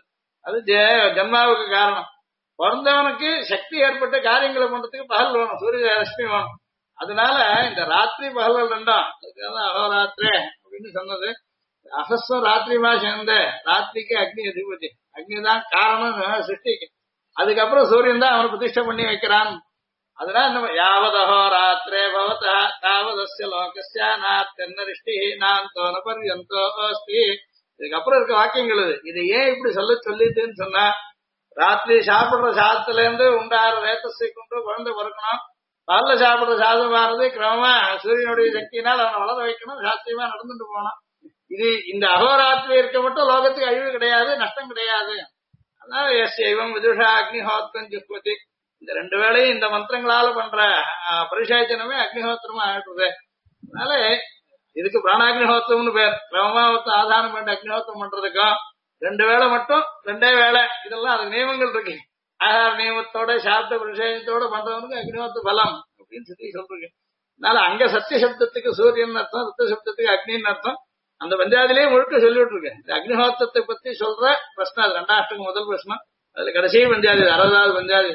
அது ஜன்மாவுக்கு காரணம். பிறந்தவனுக்கு சக்தி ஏற்பட்ட காரியங்களை பண்றதுக்கு பகல் வேணும், சூரிய ரஷ்மி வேணும். அதனால இந்த ராத்திரி பகல்கள் ரெண்டாம், அதுக்காக அகோராத்திரே அப்படின்னு சொன்னது. அகஸ்வம் ராத்திரிமா சேர்ந்த ராத்திரிக்கு அக்னி அதிபதி, அக்னி தான் காரணம் சிருஷ்டிக்கு. அதுக்கப்புறம் சூரியன் தான் அவனை பிரதிஷ்டை பண்ணி வைக்கிறான். அதனால நம்ம யாவதஹோ ராத்திரே பவதா தாவதஸ்ய லோகஸ்ய நாத்தன்னரிஷ்டி நாந்தோன பர்யந்தோ அஸ்தி. இதுக்கப்புறம் இருக்க வாக்கியங்கள் இது ஏன் இப்படி சொல்லிட்டுன்னு சொன்னா, ராத்திரி சாப்பிடுற சாதத்துல இருந்து உண்டாற ரேத்தஸை கொண்டு குழந்தை பிறக்கணும். பகல்ல சாப்பிடுற சாதம் ஆறது கிரமமா சூரியனுடைய சக்தியினால் அவனை வளர வைக்கணும், சாஸ்திரியமா நடந்துட்டு போனோம். இது இந்த அகோராத்திரி இருக்க மட்டும் லோகத்துக்கு அழிவு கிடையாது, நஷ்டம் கிடையாது. அதனால எஸ் ஐவம் விதுஷா அக்னிஹோத்திரம் ஜுஸ்பதி, இந்த ரெண்டு வேளையும் இந்த மந்திரங்களால பண்ற பரிசாச்சனமே அக்னிஹோத்திரமா ஆயிடுறது. அதனால இதுக்கு பிராணாக்னிஹோத்திரம்னு பேர். கிரமமா ஆதாரம் பண்ண அக்னிஹோத்திரம் பண்றதுக்கும் ரெண்டு வேளை மட்டும் ரெண்டே வேளை, இதெல்லாம் அதுக்கு நியமங்கள் இருக்கு. ஆகார நியமத்தோட சாப்பிட்ட பரிசாயத்தோட பண்றவனுக்கு அக்னிஹோத்திர பலம் அப்படின்னு சொல்லி சொல்றீங்க. அதனால அங்க சத்திய சப்தத்துக்கு சூரியன் அர்த்தம், ரித்த சப்தத்துக்கு அக்னின்னு அர்த்தம். அந்த பஞ்சாதிலேயே முழுக்க சொல்லிட்டு இருக்கேன். இந்த அக்னிஹோத்திரத்தை பத்தி சொல்ற பிரச்சனை அது ரெண்டாஷ்டத்துக்கு முதல் பிரச்சனை. அதுல கடைசி பஞ்சாதி 60வது பஞ்சாதி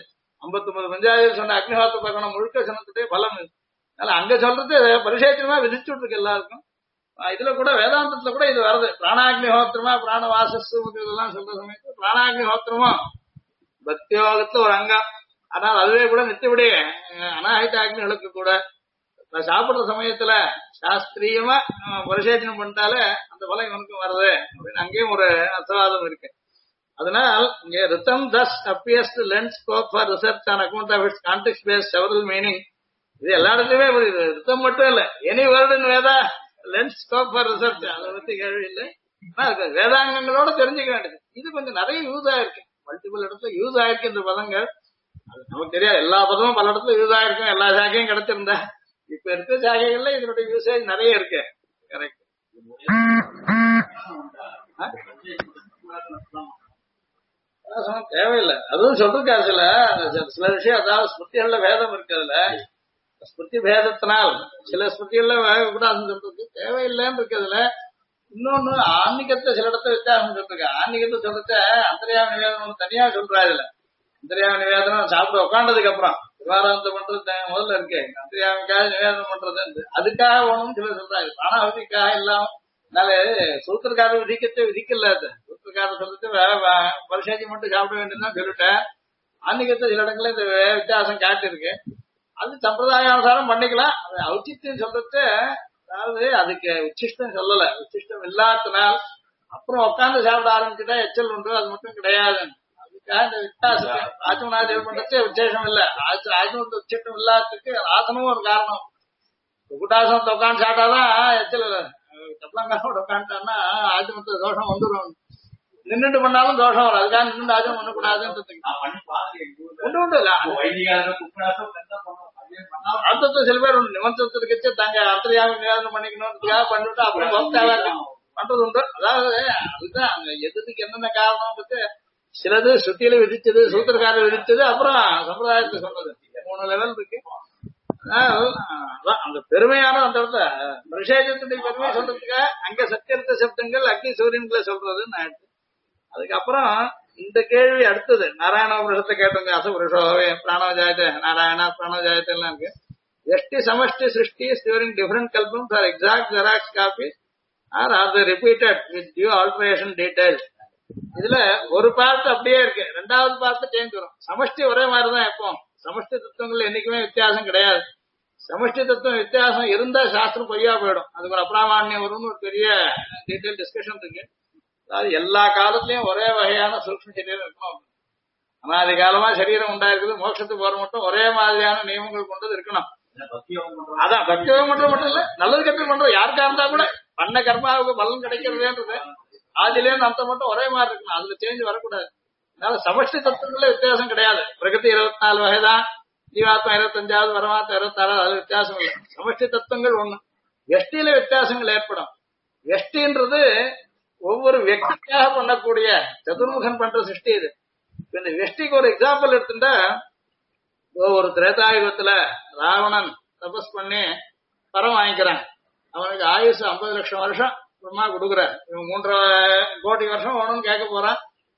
59 பஞ்சாதியில் சொன்ன அக்னிஹோத்திர பிரகடனம் முழுக்க சொன்னதுட்டே பலம். அதனால அங்க சொல்றது பரிசேச்சனமா விதிச்சுட்டு இருக்கு எல்லாருக்கும். இதுல கூட வேதாந்தத்துல கூட இது வருது. பிராணாக்னிஹோத்திரமா பிராணவாசஸ் இதெல்லாம் சொல்ற சமயத்துல பிராணாக்னிஹோத்திரமா பக்தியோகத்துல ஒரு அங்கம். ஆனால் அதுவே கூட நித்தியபடி அநாஹித அக்னிகளுக்கு கூட சாப்பிடுற சமயத்துல சாஸ்திரியமா பரிசேச்சனம் பண்ணிட்டாலே அந்த பலம் இவனுக்கும் வருது அப்படின்னு அங்கேயும் ஒரு அர்த்தவாதம் இருக்கு. அதனால் இங்க ரித்தம் thus appears to lend scope for research on account of its context based several meaning. இது எல்லா இடத்துலயுமே ரித்தம் மட்டும் இல்ல, any word in Veda lend scope for research, அதை பத்தி கேள்வி இல்லை. வேதாங்கங்களோட தெரிஞ்சுக்க வேண்டியது. இது கொஞ்சம் நிறைய யூஸ் ஆயிருக்கு, மல்டிபிள் இடத்துல யூஸ் ஆயிருக்கு இந்த பதங்கள். அது நமக்கு தெரியாது, எல்லா பதமும் பல இடத்துல யூஸ் ஆயிருக்கும், எல்லா சாக்கையும் கிடைச்சிருந்தா. இப்ப இருக்க சாகைகள்ல இதனுடைய யூசேஜ் நிறைய இருக்கு. கரெக்ட். தேவையில்லை, அதுவும் சொல்லிருக்காரு. சில விஷயம், அதாவது ஸ்மிருதிகள்ல வேதம் இருக்கு, அதுல ஸ்மிருதி பேதத்தினால் சில ஸ்மிருதிகள்ல விடாசம் சொல்றது தேவையில்லைன்னு இருக்கு. அதுல இன்னொன்னு ஆன்மீகத்தை சில இடத்துல வித்தியாசம் சொல்லிருக்க. ஆன்மீகத்தை சொல்றத அந்தரியாம நிவேதனம் தனியா சொல்றா. இதுல அந்தரியாம நிவேதனம் சாப்பிட உட்காண்டதுக்கு அப்புறம் விவாதத்தை பண்றது முதல்ல இருக்கு. அந்தரியாமிக்காக நிவேதனம் பண்றது அதுக்காக ஒண்ணும் சில சொல்றாரு. ஆனாவதிக்காக இல்லாம அதனால சூத்திரக்கார விதிக்கத்தை விதிக்கல. அது சூத்திரக்கார சொல்லிட்டு பரிசேஜி மட்டும் சாப்பிட வேண்டியதுதான் சொல்லிட்டேன். ஆன்மீகத்தை சில இடங்கள்ல இந்த வித்தியாசம் காட்டிருக்கு. அது சம்பிரதாய அனுசாரம் பண்ணிக்கலாம். அது ஔச்சித்தியம் சொல்றது, அதாவது அதுக்கு உச்சிஷ்டம் சொல்லல. உச்சிஷ்டம் இல்லாதனால் அப்புறம் உட்காந்து சாப்பிட ஆரம்பிச்சுட்டா எச்சல் உண்டு, அது மட்டும் கிடையாது. அதுக்காக இந்த வித்தியாசத்தை ஆச்சமனாச்சல் பண்றதே விசேஷம் இல்ல. ஆச்சமத்து உச்சிஷ்டம் இல்லாததுக்கு ஆசனமும் ஒரு காரணம். குட்டாசனத்தை உட்காந்து சாப்பிட்டாதான் எச்சல் இல்லை. தப்பலங்காவோட உட்காந்துட்டான்னா ஆச்சமத்து தோஷம் வந்துடும். நின்றுட்டு பண்ணாலும் தோஷம் வரும். அதுக்காக நின்று ஆச்சம் பண்ணக்கூடாதுன்னு உண்டு இல்ல. அர்த்தத்தை சில பேர் உண்டு. நிமந்திரத்திற்கு தாங்க அர்த்தரியாக நிவேதனம் பண்ணிக்கணும்ன்றதுக்காக பண்ணிவிட்டு அப்புறம் பண்றது உண்டு. அதாவது அதுதான் அங்க எதுக்கு என்னென்ன காரணம் சிலது சுத்தியில விதிச்சது, சூத்திரக்காரர் விதிச்சது, அப்புறம் சம்பிரதாயத்தை சொன்னது. 3 லெவல் இருக்கு. அந்த பெருமையான அந்த இடத்துல விசேஷத்துடைய பெருமையை சொல்றதுக்காக அங்க சத்தியர்த்த சப்தங்கள் அக்னி சூரியன்களை சொல்றதுன்னு ஆயிடுச்சு. அதுக்கப்புறம் இந்த கேள்வி அடுத்தது நாராயண புருஷத்தை கேட்டவங்க. அசபுருஷோவே பிராணோஜாயத்தை நாராயணா பிராணோஜாயத்தை எல்லாம் இருக்கு. எஷ்டி சமஷ்டி சிருஷ்டி during different kalpams are exact xerox copies or are they repeated with due alteration details. இதுல ஒரு பார்ட் அப்படியே இருக்கு, ரெண்டாவது பார்ட் சேஞ்ச் வரும். சமஷ்டி ஒரே மாதிரிதான். எப்போ சமஷ்டி தத்துவங்கள் என்னைக்குமே வித்தியாசம் கிடையாது. சமஷ்டி தத்துவம் வித்தியாசம் இருந்தா சாஸ்திரம் பொய்யா போயிடும். அதுக்கு ஒரு அப்ராமான்யம் வரும்னு ஒரு பெரிய டீடைல் டிஸ்கஷன் இருக்கு. அதாவது எல்லா காலத்திலயும் ஒரே வகையான சூக்ஷ்ம சரீரம் இருக்கணும். அனாதி காலமா சரீரம் உண்டாயிருக்குது, மோட்சத்துக்கு போற மட்டும் ஒரே மாதிரியான நியமங்கள் கொண்டது இருக்கணும். அதான் பக்தியோகம் பண்றது மட்டும் இல்ல, நல்லது கெட்டது பண்றது யாருக்கா இருந்தா கூட பண்ண கர்மாவுக்கு பலன் கிடைக்கிறதுன்றது ஆதிலேருந்து அந்த மட்டும் ஒரே மாதிரி இருக்கணும். அதுல சேஞ்ச் வரக்கூடாது. அதனால சமஷ்டி தத்துவங்கள்ல வித்தியாசம் கிடையாது. பிரகதி 24 வகைதான், ஜீவாத்மா 25வது, பரமாத்மா 26வது, அது வித்தியாசம் இல்லை. சமஷ்டி தத்துவங்கள் ஒண்ணு. எஷ்டியில வித்தியாசங்கள் ஏற்படும். எஷ்டின்றது ஒவ்வொரு వ్యక్తిக்காக பண்ணக்கூடிய சதுர்முகன் பண்ற சிருஷ்டி. இது இந்த வெஷ்டிக்கு ஒரு எக்ஸாம்பிள் எடுத்துட்டா, ஒரு திரேதாயுகத்துல ராவணன் தபஸ் பண்ணி பரம் வாங்கிக்கிறான். அவனுக்கு ஆயுசு 50 லட்சம் வருஷம் பிரம்மா கொடுக்குறார். இவன் 3.5 கோடி வருஷம் வேணும்னு கேட்க போறான்.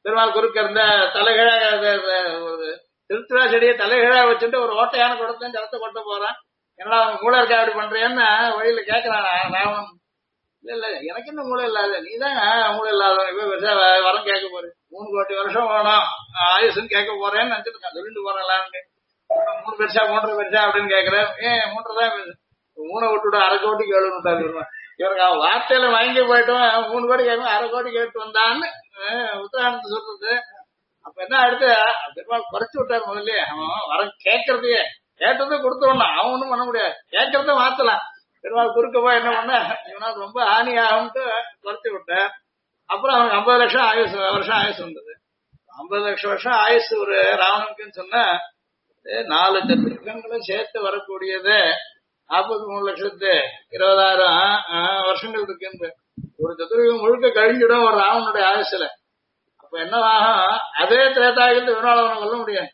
பெருமாள் குறுக்க இருந்த தலைகீழாக ஒரு திருத்துவா செடியை தலைகீழா வச்சுட்டு ஒரு ஓட்டையான குடத்தையும் ஜலத்தை கொட்ட போறான். என்னடா அவன் மூளை இருக்கா அப்படி பண்றேன்னு வழியில கேட்கறான். நான் இல்ல எனக்கு என்ன மூளை இல்லாத நீதான் மூளை இல்லாத வரம் கேட்க போறேன். 3 கோடி வருஷம் வேணும் ஆயுசுன்னு கேட்க போறேன்னு நினைச்சிருக்கான். சொல்லிட்டு போறேன்லான்னு 3 பெருசா 3 பெருசா அப்படின்னு கேட்கிறேன். ஏன் 3 தான் 3 விட்டுவிட 1/2 கோடிக்கு எழுதுட்டாரு. இவருக்கு அவன் வார்த்தையில வாங்கி போயிட்டோம். 3 கோடி கேட்கும் 1/2 கோடி கேட்டு வந்தான்னு உத்தராயணத்தை சொல்றது. அப்ப என்ன அடுத்து பெருமாள் குறைச்சு விட்டாரு. முதல்ல அவன் வரம் கேட்கறதையே கேட்டதை கொடுத்தோம்னா அவன் ஒண்ணும் பண்ண முடியாது. கேட்கறத மாத்தலாம். பெருமாள் குறுக்க போய் என்ன பண்ண இவனால ரொம்ப ஹானி ஆகும்ட்டு குறைச்சு விட்டேன். அப்புறம் அவனுக்கு 50 லட்சம் வருஷம் ஆயுசு வந்தது. 50 லட்சம் வருஷம் ஆயுசு ஒரு ராவணனுக்குன்னு சொன்னா 4 சதுர்யுகங்களும் சேர்த்து வரக்கூடியது 43,20,000 வருஷங்கள் இருக்கு. ஒரு சதுர்யுகம் முழுக்க கழிஞ்சிடும் ஒரு ராவனுடைய ஆயுசுல. அப்ப என்னவாகும்? அதே திரேதாயுகத்தை இவனால அவனை கொல்ல முடியாது.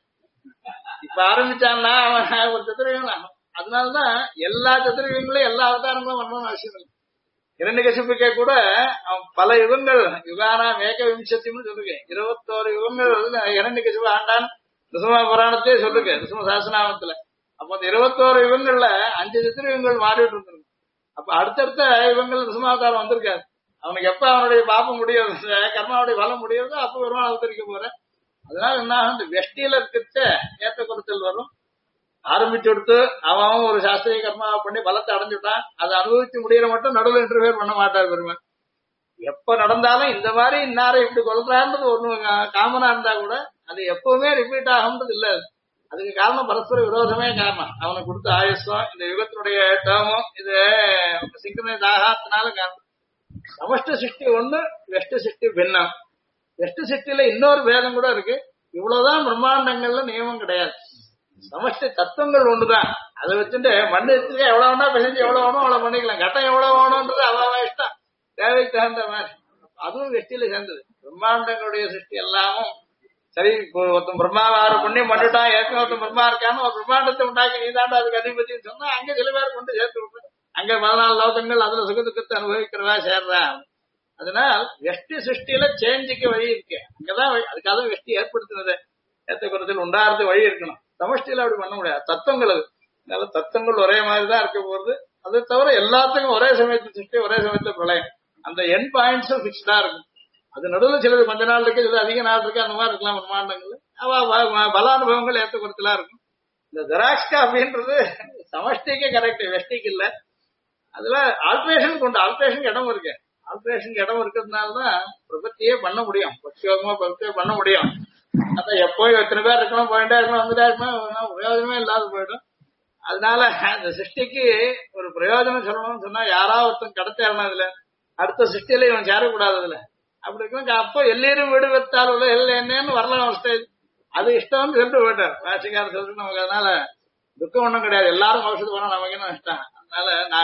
இப்ப ஆரம்பிச்சான்னா அவன் ஒரு சதுர்யுகம் ஆகும். அதனாலதான் எல்லா சதுர்யுகங்களையும் எல்லா அவதாரங்களும் வரணும்னு அவசியம் இல்லை. இரண்யகசிபுக்கே கூட அவன் பல யுகங்கள் யுகானா மேக விம்சத்தின்னு சொல்லிருக்கேன். 21 யுகங்கள் இரண்யகசிபு ஆண்டான் ரிசும புராணத்தையே சொல்லிருக்கேன். ரிசும சாசனாமத்துல. அப்ப அந்த 21 யுகங்கள்ல 5 சதுர்யுகங்கள் மாறிட்டு இருந்திருக்கு. அப்ப அடுத்தடுத்த யுகங்கள் ரிசுமாவதாரம் வந்திருக்காது. அவனுக்கு எப்ப அவனுடைய பாப்பம் முடியாது கர்மாவுடைய பலம் முடியாதோ அப்ப வருவான் அவதரிக்க போறேன். அதனால என்ன ஆகும்? இந்த வெஷ்டியில இருக்கிற ஏற்ற குறைச்சல் வரும். ஆரம்பிச்சு கொடுத்து அவன் ஒரு சாஸ்திரிய கர்மாவை பண்ணி பலத்தை அடைஞ்சுட்டான். அதை அனுபவிச்சு முடியற மட்டும் நடுவில் இன்டர்ஃபியர் பண்ண மாட்டார் பெருமாள். எப்ப நடந்தாலும் இந்த மாதிரி இன்னாரை இப்படி கொள்றான்றது ஒண்ணு காமனா இருந்தா கூட அது எப்பவுமே ரிப்பீட் ஆகும்ன்றது இல்ல. அதுக்கு காரணம் பரஸ்பர விரோதமே காரணம். அவனுக்கு கொடுத்த ஆயுஷம் இந்த யுகத்தினுடைய டேமும் இது சிங்கனைஸ் ஆகாதனால காரணம். சமஷ்ட சிருஷ்டி ஒண்ணு, வெஷ்ட சிருஷ்டி பின்னம். வெஷ்ட சிருஷ்டியில இன்னொரு பேதம் கூட இருக்கு. இவ்வளவுதான் பிரம்மாண்டங்கள்ல நியமம் கிடையாது. சமஷ்டி தத்துவங்கள் ஒண்ணுதான். அதை வச்சுட்டு மண்ணு வச்சுக்க எவ்வளவு வேணா பிசைஞ்சு எவ்வளவு வேணும் அவ்வளவு பண்ணிக்கலாம். கட்டம் எவ்வளவு வேணும்ன்றது அவ்வளவு இஷ்டம், தேவைக்கு தகுந்த மாதிரி. அதுவும் வெஷ்டியில சேர்ந்தது. பிரம்மாண்டங்களுடைய சிருஷ்டி எல்லாமும் சரி. ஒருத்தன் பிரம்மாவார புண்ணியம் பண்ணிட்டான், ஏற்கனவே ஒருத்தன் பிரம்மா இருக்கான்னு ஒரு பிரம்மாண்டத்தை உண்டாக்கி நீதாண்டா அதுக்கு அதிபதினு சொன்னா அங்க சில பேர் கொண்டு சேர்த்து விட்டு அங்க 14 லோகங்கள் அதுல சுக துக்கத்தை அனுபவிக்கிறதா சேர்றான். அதனால் வெஷ்டி சிருஷ்டியில சேஞ்சுக்கு வழி இருக்கு. அங்கதான் அதுக்காக வெஷ்டி ஏற்படுத்தினது ஏத்த குறத்தில் உண்டாறது வழி இருக்கணும். சமஷ்டியில அப்படி பண்ண முடியாது. தத்துவங்கள் அது. அதனால தத்துவங்கள் ஒரே மாதிரிதான் இருக்க போகுது. அதை தவிர எல்லாத்துக்கும் ஒரே சமயத்தை சிருஷ்டி ஒரே சமயத்தை பிரளயம். அந்த என் பாயிண்ட்ஸும் பிக்ஸ்டா இருக்கும். அது நடுவில் சிலது கொஞ்ச நாள் இருக்கு, சிலது அதிக நாள் இருக்கு, அந்த மாதிரி இருக்கலாம் பிரம்மாண்டங்கள். பலானுபவங்கள் ஏத்த குறத்திலா இருக்கும். இந்த ஜெராக்ஸ்கா அப்படின்றது சமஷ்டிக்கு கரெக்ட், வெஷ்டிக்கு இல்ல. அதுல ஆல்ட்ரேஷன் கொண்டு ஆல்ட்ரேஷனுக்கு இடம் இருக்கு. ஆல்ட்ரேஷனுக்கு இடம் இருக்கிறதுனாலதான் பிரபத்தியே பண்ண முடியும். பட்சியோகமா பிரபத்தியே பண்ண முடியும். அத எப்போ எத்தனை பேர் இருக்கணும், போயிட்டே இருக்கணும், வந்துட்டே இருக்கணும், பிரயோஜனமே இல்லாத போயிடும். அதனால அந்த சிருஷ்டிக்கு ஒரு பிரயோஜனம் சொல்லணும்னு சொன்னா யாராவது ஒருத்தன் கடத்தேறணும். அதுல அடுத்த சிருஷ்டியில இவன் சேரக்கூடாது. அதுல அப்படி இருக்கும். அப்போ எல்லாரும் வீடு வைத்தால் உள்ள என்னன்னு வரலாம் ஸ்டேஜ். அது இஷ்டம்னு சொல்லிட்டு போயிட்டார் வாசிக்கார சொல்லிட்டு. நமக்கு அதனால துக்கம் ஒண்ணும் கிடையாது. எல்லாரும் ஔஷத்து போனா நமக்கு என்ன இஷ்டம். அதனால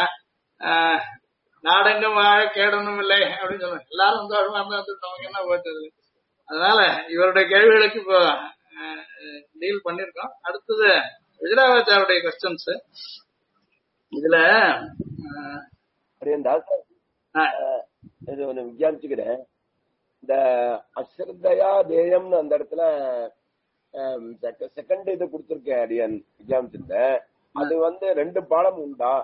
நாடெங்கும் வாழ கேடணும் இல்லை அப்படின்னு சொல்லுவேன். எல்லாரும் சந்தோஷமா இருந்தா நமக்கு என்ன போயிட்டது. அதனால இவருடைய கேள்விகளுக்கு இப்போ டீல் பண்ணிருக்கோம். அடுத்தது விஜயராஜாவுடைய கொஸ்டின்ஸ். இதுல இது ஒண்ணு விசாரிச்சுக்கிறேன். இந்த அஸ்ரத்தையா தேயம்னு அந்த இடத்துல செகண்ட் இது கொடுத்திருக்கேன் அடியன் விசாரிச்சிருந்தேன். அது 2 பாடம் உண்டா?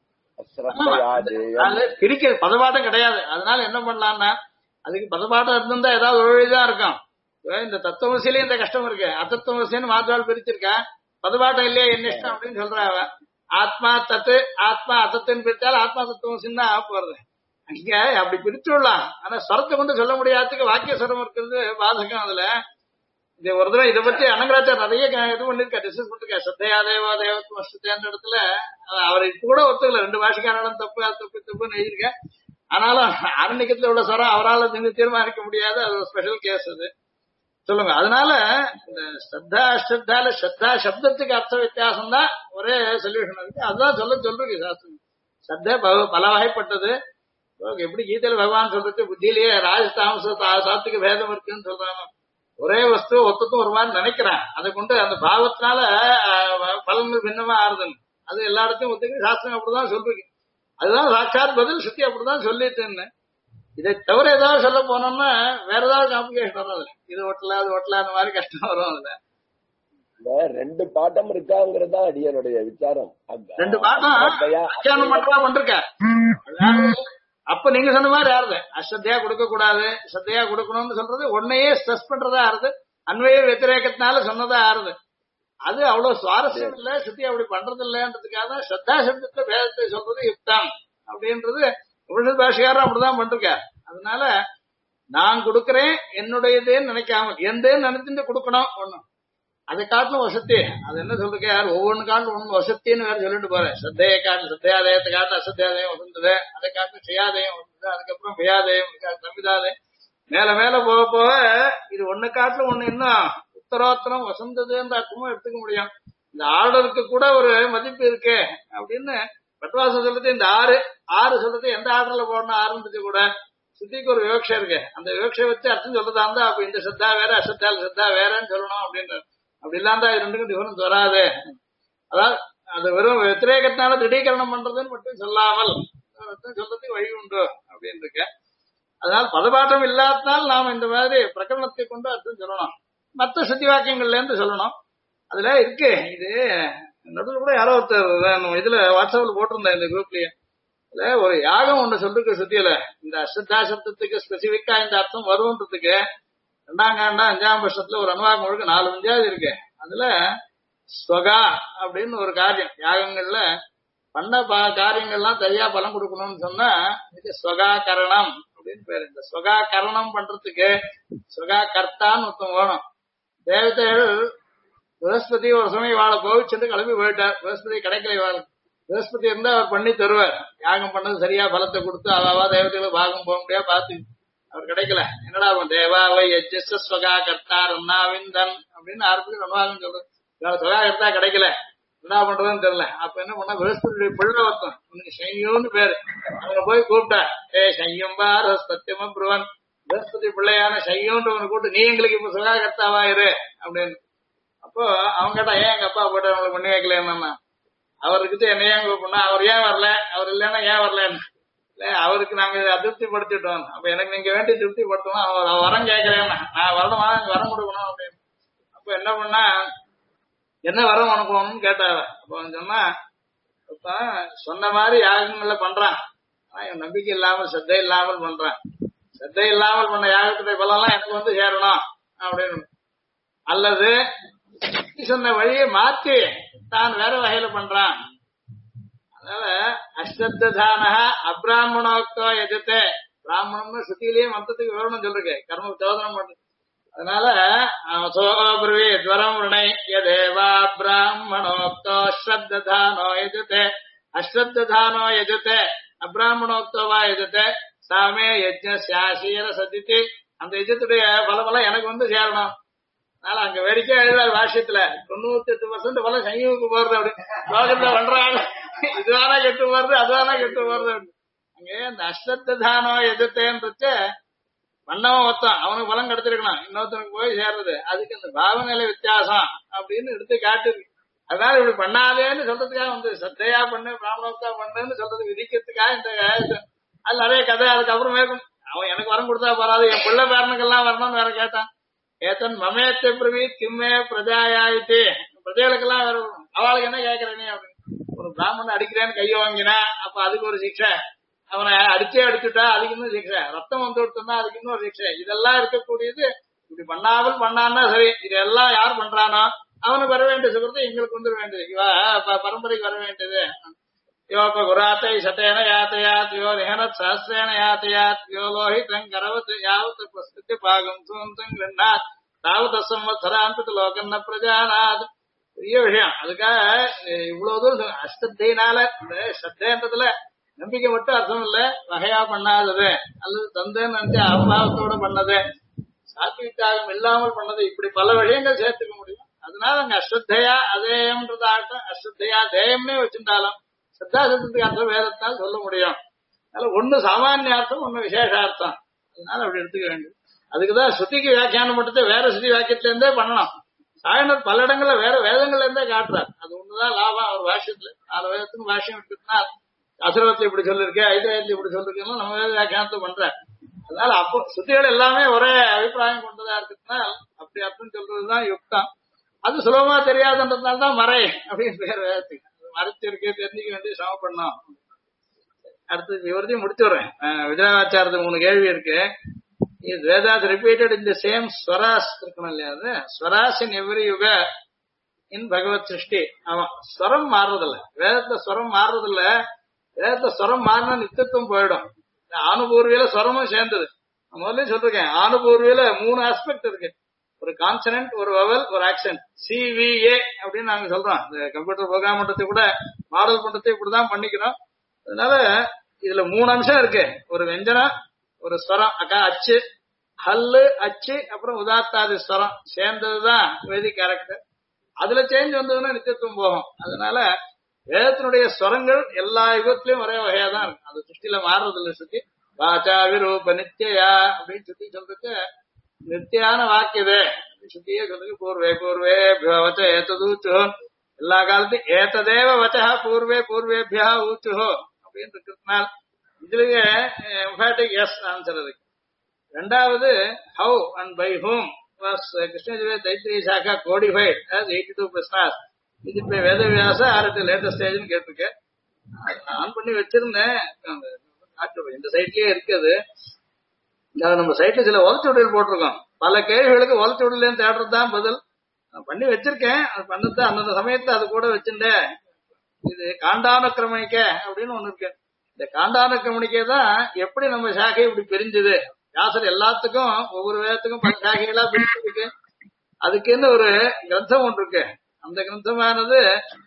பிரிக்க பதபாட்டம் கிடையாது. அதனால என்ன பண்ணலாம்னா அதுக்கு பதபாட்டம் இருந்தா ஏதாவது ஒரு வழிதான் இருக்கும். இந்த தத்துவசிலையும் இந்த கஷ்டம் இருக்கு. அத்தத்துவசின்னு மாத்தாள் பிரிச்சிருக்கா. பதபாட்டம் இல்லையா என்ன இஷ்டம் அப்படின்னு சொல்றாங்க. ஆத்மா தத்து ஆத்மா அத்தத்துன்னு பிரிச்சாலும் ஆத்மா தத்துவசின்னு தான் ஆக போறது. அங்க அப்படி பிரிச்சு விடலாம். ஆனா ஸ்வரத்தை கொண்டு சொல்ல முடியாததுக்கு வாக்கிய ஸ்வரம் இருக்கிறது பாதகம். அதுல இது ஒரு தடவை இதை பத்தி அனங்கராச்சார் நிறைய இது பண்ணிருக்கா, டிஸ்கஸ் பண்ணிருக்கா. சத்தையா தேவா தேவத்மஸ்தேன்ற இடத்துல அவர் இப்ப கூட ஒத்துக்கல. 2 பாஷிக்காரனும் தப்பு தப்பு தப்புன்னு எழுதியிருக்க. ஆனாலும் ஆரண்யத்துல உள்ள ஸ்வரம் அவரால் தீர்மானிக்க முடியாது. அது ஒரு ஸ்பெஷல் கேஸ். அது சொல்லுங்க. அதனால இந்த ஸ்ரத்தா அஸ்ரத்தால ஸ்ரத்தா சப்தத்துக்கு அர்த்த வித்தியாசம் தான் ஒரே சொல்யூஷன் இருக்கு. அதுதான் சொல்றீங்க சாஸ்திரம். ஸ்ரத்த பல வகைப்பட்டது. எப்படி கீதையில பகவான் சொல்றது புத்தியிலேயே ராஜதாமச சாத்துக்கு பேதம் இருக்குன்னு சொல்றாங்க. ஒரே வஸ்து ஒத்தத்தும் ஒரு மாதிரி நினைக்கிறான். அதை கொண்டு அந்த பாவத்தினால பலன்கள் பின்னமா ஆறுதுன்னு அது எல்லா இடத்தையும் ஒத்துக்கு சாஸ்திரம் அப்படிதான் சொல்றீங்க. அதுதான் சாட்சாத் பதில் சுத்தி அப்படிதான் சொல்லிட்டுன்னு. இதை தவிர ஏதாவது சொல்ல போனோம்னா வேற ஏதாவது காம்ப்ளிகேஷன் வரும் அதுல. இது ஒட்டல அது ஒட்டல அந்த மாதிரி கஷ்டம் வரும் அதுல. ரெண்டு பாட்டம் இருக்காங்கிறதா அடியனுடைய விசாரம். ரெண்டு பாட்டம் அத்தியானம் மட்டும் பண்ருக்க. அப்ப நீங்க சொன்ன மாதிரி யாருது அஸ்ரத்தையா கொடுக்க கூடாது, ஸ்ரத்தையா கொடுக்கணும்னு சொல்றது ஒன்னையே ஸ்ட்ரெஸ் பண்றதா ஆறுது, அன்வைய வத்திரேகத்தினால சொன்னதா ஆறுது. அது அவ்வளவு சுவாரஸ்யம் இல்ல, ஸ்ருதி அப்படி பண்றது இல்லன்றதுக்காக ஸ்ரத்தா சப்தத்தை வேதத்தை சொல்றது யுக்தம் அப்படின்றது உபனிஷத் பாஷைக்காரர் அப்படிதான் பண்ருக்க. அதனால நான் கொடுக்கறேன் என்னுடையதேன்னு நினைக்காம எந்தேன்னு நினைச்சுட்டு கொடுக்கணும். ஒண்ணும் அதை காட்டிலும் வசத்தி. அது என்ன சொல்றீங்க, யார் ஒவ்வொன்னு காட்டிலும் ஒண்ணு வசத்தின்னு வேற சொல்லிட்டு போறேன். ஸ்ரத்தையை காட்டு சத்தியாதயத்தை காட்டு அசத்தியாதயம் வசந்தது, அதை காட்டு செய்யாதயம் வசந்தது, அதுக்கப்புறம் வியாதயம் சமிதாதயம், மேல மேல போக போக இது ஒண்ணு காட்டிலும் ஒண்ணு இன்னும் உத்தரோத்தரம் வசந்ததுன்ற அர்த்தமும் எடுத்துக்க முடியும். இந்த ஆர்டருக்கு கூட ஒரு மதிப்பு இருக்கு அப்படின்னு பட்வாசம் சொல்றது. இந்த ஆறு சொல்றது எந்த ஆர்டர்ல போடணும் ஆரம்பிச்சு கூட சுத்திக்கு ஒரு விவக்ஷை இருக்கு. அந்த விவக்ஷை வச்சு அர்த்தம் சொல்றதா இருந்தா அப்ப இந்த சத்தா வேற அசத்தால் சத்தா வேறன்னு சொல்லணும் அப்படின்னு. அப்படி இல்லாந்தா இது ரெண்டுக்கும் டிஃபரன்ஸ் வராது. அதாவது அது வெறும் வத்திரேகத்தினால திடீகரணம் பண்றதுன்னு மட்டும் சொல்லாமல் சொல்றதுக்கு வழி உண்டு அப்படின்னு இருக்கு. அதனால பதபாட்டம் இல்லாததால் நாம இந்த மாதிரி பிரகடனத்தை கொண்டு அர்த்தம் சொல்லணும். மற்ற சுத்தி வாக்கியங்கள்ல இருந்து சொல்லணும். அதுல இருக்கு. இது நடுவில் கூட யாரோ ஒருத்தர் இதுல வாட்ஸ்அப்ல போட்டிருந்தேன் இந்த குரூப்லயே. ஒரு யாகம் ஒண்ணு சொல்லிருக்கு சுத்தியில. இந்த அஸ்ரத்தா சப்தத்துக்கு ஸ்பெசிபிக்கா இந்த அர்த்தம் வரும்ன்றதுக்கு 2ஆம் காண்டம் 5ஆம் வருஷத்துல ஒரு அனுவாகம் முழுக்க 4 பஞ்சாதி இருக்கு. அதுல ஸ்வகா அப்படின்னு ஒரு காரியம் யாகங்கள்ல பண்ண காரியங்கள்லாம் சரியா பலம் கொடுக்கணும்னு சொன்னா இது ஸ்வகா கரணம் அப்படின்னு பேரு. இந்த ஸ்வகா கரணம் பண்றதுக்கு ஸ்வகா கர்த்தான்னு ஒருத்தம் வேணும். தேவதைகள் பிரகஸ்பதி ஒரு சமயம் வாழ கோவிச்சுட்டு கிளம்பி போயிட்டார். பிரகஸ்பதி கிடைக்கல வாழ. பிரகஸ்பதி இருந்தா அவர் பண்ணி தருவார். யாகம் பண்ணது சரியா பலத்தை கொடுத்து அவாவா தேவதைகளை பாகம் போக முடியா பாத்து அவர் கிடைக்கல. என்னடா தேவாவை ஸ்வகா கர்த்தா ரன்னாவிந்தன் அப்படின்னு ஆரம்பிச்சு ரன்வாகம் சொல்றது. ஸ்வகா கர்த்தா கிடைக்கல, என்ன பண்றதுன்னு தெரியல. அப்ப என்ன பண்ணா பிரகஸ்பதியுடைய பிள்ளை ஒருத்தன் உனக்கு சையோன்னு பேரு, அவங்க போய் கூப்பிட்டா சையம்பா சத்தியமா புருவன் பிரகஸ்பதி பிள்ளையான சையோன்னு அவனை கூப்பிட்டு நீ எங்களுக்கு இப்ப ஸ்வகா கர்த்தாவா இரு அப்படின்னு. அப்போ அவங்க கேட்டா ஏன் எங்க அப்பா போட்டு அவங்களை பண்ணி வைக்கல என்னன்னா அவருக்கு என்ன ஏன் கூப்பிடணும், அவர் ஏன் வரல, அவர் இல்லைன்னா ஏன் வரலன்னு இல்ல அவருக்கு நாங்க அதிருப்தி படுத்திட்டோம். அப்ப எனக்கு நீங்க வேண்டி திருப்தி படுத்தணும், அவர் வரம் கேட்கிறேன், நான் வரணுமா எனக்கு வரம் கொடுக்கணும் அப்படின்னு. அப்ப என்ன பண்ணா என்ன வரம் அனுப்பணும்னு கேட்டாரு. அப்ப சொன்னா சொன்ன மாதிரி யாகங்கள்ல பண்றான், ஆனா என் நம்பிக்கை இல்லாமல் சத்தை இல்லாமல் பண்றான். சத்தை இல்லாமல் பண்ண யாகத்துடைய பலம்லாம் எனக்கு வந்து சேரணும் அப்படின்னு. அல்லது சொன்ன வழியை மாற்றி தான் வேற வகையில பண்றான். அதனால அஸ்ரத்தான அப்ராமணோக்தோ எதிர்த்தே பிராமணம்னு சுத்திலேயே மொத்தத்துக்கு விவரணம் சொல்லிருக்கு கர்ம சோதனம் பண்றது. அதனால ஜரம் ருணை யதேவா பிராமணோக்தோ ஸ்ரத்தானோ எதிர்த்தே அஸ்ரத்தானோ எதிர்த்தே அப்ராமணோக்தோ வா எதிர்த்தே சாமே யஜ்ஞாசீர சதித்தி. அந்த யஜத்துடைய பலமெல்லாம் எனக்கு வந்து சேரணும். அதனால அங்க வேடிக்கை எழுதாரு வாஷ்யத்துல 98% பலம் சைவக்கு போறது அப்படின்னு லோகத்துல பண்றாங்க. இதுவானா கெட்டு போறது அதுவானா கெட்டு போறது அப்படின்னு. அங்க இந்த அஸ்ரத்தானோ எதிர்த்தேன்னு பண்ணவன் ஒருத்தன் அவனுக்கு பலம் கிடைச்சிருக்கணும், இன்னொருத்தனுக்கு போய் சேர்றது. அதுக்கு இந்த பாவநிலை வித்தியாசம் அப்படின்னு எடுத்து காட்டுது. அதனால இப்படி பண்ணாதேன்னு சொல்றதுக்காக வந்து சத்தையா பண்ணு பிராமணோக்தா பண்ணுன்னு சொல்றது விதிக்கிறதுக்காக இந்த அது நிறைய கதை. அதுக்கப்புறம் அவன் எனக்கு வரம் கொடுத்தா போறாது, என் பிள்ளை பேரனுக்கெல்லாம் வரணும்னு வேற கேட்டான். ஏத்தன் மமேத்த பிரவீத் கிம்மே பிரஜாயாயிட்டு பிரஜைகளுக்கெல்லாம் வேற அவளுக்கு என்ன கேட்கறேனே அப்படின்னு. ஒரு பிராமணன் அடிக்கிறேன்னு கையை வாங்கினா அப்ப அதுக்கு ஒரு சிக்ஷை, அவனை அடிச்சுட்டா அதுக்கு இன்னும் சிக்ஷை, ரத்தம் வந்து விட்டுனா அதுக்கு இன்னொரு சிக்ஷை. இதெல்லாம் இருக்கக்கூடியது. இப்படி பண்ணாமல் பண்ணான்னா சரி, இதெல்லாம் யார் பண்றானோ அவனுக்கு வர வேண்டிய சுகத்தை எங்களுக்கு வந்து வேண்டியது, பரம்பரைக்கு வர வேண்டியது. யோப குராத்தை சத்தேன யாத்தையாத் யோ நிகனத் சாஸ்திரேன யாத்தையாத் யோ லோஹிதம் கரவத் யாவத் பிரஸ்துதி பாகம் சூந்தம் கிருண்ணாத் தாவத் சம்வத்சராந்தத்து லோகன்ன பிரஜானாத். பெரிய விஷயம். அதுக்காக இவ்வளவு தூரம் அஷ்டத்தையினால சத்தேன்றதுல நம்பிக்கை மட்டும் அர்த்தம் இல்ல, வகையா பண்ணாதது அல்லது தந்தேன்னு நினைச்சு அபாவத்தோட பண்ணது சாத்விகாகம் இல்லாமல் பண்ணது, இப்படி பல விஷயங்கள் சேர்த்துக்க முடியும். அதனால அங்க அஸ்ரத்தையா அதேயம்ன்றதாகட்டும் அஸ்ரத்தையா தேயம்னே வச்சிருந்தாலும் சித்தாசத்துக்கு அர்த்தம் வேதத்தால் சொல்ல முடியும். அதனால ஒண்ணு சாமானிய அர்த்தம் ஒண்ணு விசேஷார்த்தம். அதனால அப்படி எடுத்துக்க வேண்டும். அதுக்குதான் ஸ்ருதிக்கு வியாக்கியானம் மட்டும் வேற ஸ்ருதி வாக்கியத்துல இருந்தே பண்ணணும். சாயனர் பல இடங்கள்ல வேற வேதங்கள்ல இருந்தே காட்டுறாரு. அது ஒண்ணுதான் லாபம். அவர் பாஷ்யத்துல 4 வேதத்துக்கு பாஷ்யம் எடுத்துனா அசுரத்துல இப்படி சொல்லிருக்கேன் ஐதரத்துல இப்படி சொல்லிருக்கேன் நம்ம வேத வியாக்கியானத்தை பண்ற. அதனால அப்போ சுத்திகள் எல்லாமே ஒரே அபிப்பிராயம் கொண்டதா இருக்கிறதுனால அப்படி அர்த்தம் சொல்றதுதான் யுக்தம். அது சுலபமா தெரியாதுன்றதுனால தான் மறை அப்படின்னு பேர் வேதத்துக்கு. மறைச்சிருக்கு தெரிஞ்சுக்க வேண்டிய சமப்படணும். அடுத்து இவரதையும் முடிச்சுடுறேன். விஜயாச்சாரத்துக்கு 3 கேள்வி இருக்கு. இது Vedas repeated in the same swaras இருக்கணும் இல்லையா? அது ஸ்வராஸ் இன் எவ்ரி யுக இன் பகவத் சிருஷ்டி. ஆமா, ஸ்வரம் மாறுறதில்ல வேதத்துல, ஸ்வரம் மாறுறதில்ல. வேதத்துல ஸ்வரம் மாறினா நித்தியத்துவம் போயிடும். ஆணுபூர்வியில ஸ்வரமும் சேர்ந்தது. முதல்ல சொல்லிருக்கேன், ஆணுபூர்வியில 3 ஆஸ்பெக்ட் இருக்கு. ஒரு கான்சனன்ட், ஒரு வவல், ஒரு ஆக்சன்ட். CVA அப்படின்னு நாங்க சொல்றோம். இந்த கம்ப்யூட்டர் ப்ரோக்ராம் பண்றதை கூட மாடல் பண்றதை இப்படிதான் பண்ணிக்கிறோம். அதனால இதுல 3 அம்சம் இருக்கு. ஒரு வெஞ்சனம், ஒரு ஸ்வரம், அச்சு, ஹல்லு, அச்சு, அப்புறம் உதாத்தாதி ஸ்வரம் சேர்ந்ததுதான் வேதிக் கேரக்டர். அதுல சேஞ்ச் வந்ததுன்னா நித்தியத்துவம் போகும். அதனால வேதத்தினுடைய ஸ்வரங்கள் எல்லா யுகத்திலயும் ஒரே வகையா தான் இருக்கு. அது சுத்தியில மாறுறது இல்லை. சுத்தி வாச்சா விரூப நித்யா அப்படின்னு சுத்தி சொல்றதுக்கு நித்தியான வாக்கியதே சுத்தியே சொல்றது. பூர்வே பூர்வே வச்ச ஏத்ததூச்சு, எல்லா காலத்தையும் ஏத்ததேவ வச்சா பூர்வே பூர்வேபியா ஊச்சுஹோ அப்படின்னு இருக்கிறதுனால இதுலயே எம்பாட்டிக் எஸ் ஆன்சர் இருக்கு. ரெண்டாவது how and by whom was கிருஷ்ணஜிவே தைத்திரி சாக்கா கோடிஃபைட் as 82 பிரஸ்னாஸ். இது இப்ப வேதவியாச ஆரத்து லேட்டஸ்ட் ஸ்டேஜ்னு கேட்டிருக்கேன். ஆன் பண்ணி வச்சிருந்தேன். இந்த சைட்லயே இருக்குது. நம்ம சைட்ல சில ஒலச்சுடல் போட்டிருக்கோம். பல கேள்விகளுக்கு ஒலச்சுடல் தேடுறது தான் பதில். பண்ணி வச்சிருக்கேன். அது பண்ணது அந்தந்த சமயத்துல அது கூட வச்சிருந்தேன். இது காண்டானுக்கிரமணிக்க அப்படின்னு ஒண்ணு இருக்கு. இந்த காண்டானுக்கிரமணிக்கே தான் எப்படி நம்ம சாகை இப்படி பிரிஞ்சுது. வியாசர் எல்லாத்துக்கும் ஒவ்வொரு வேதத்துக்கும் பல சாகைகளா பிரிச்சிருக்கு. அதுக்குன்னு ஒரு கிரந்தம் ஒன்று இருக்கு. அந்த கிரந்தமானது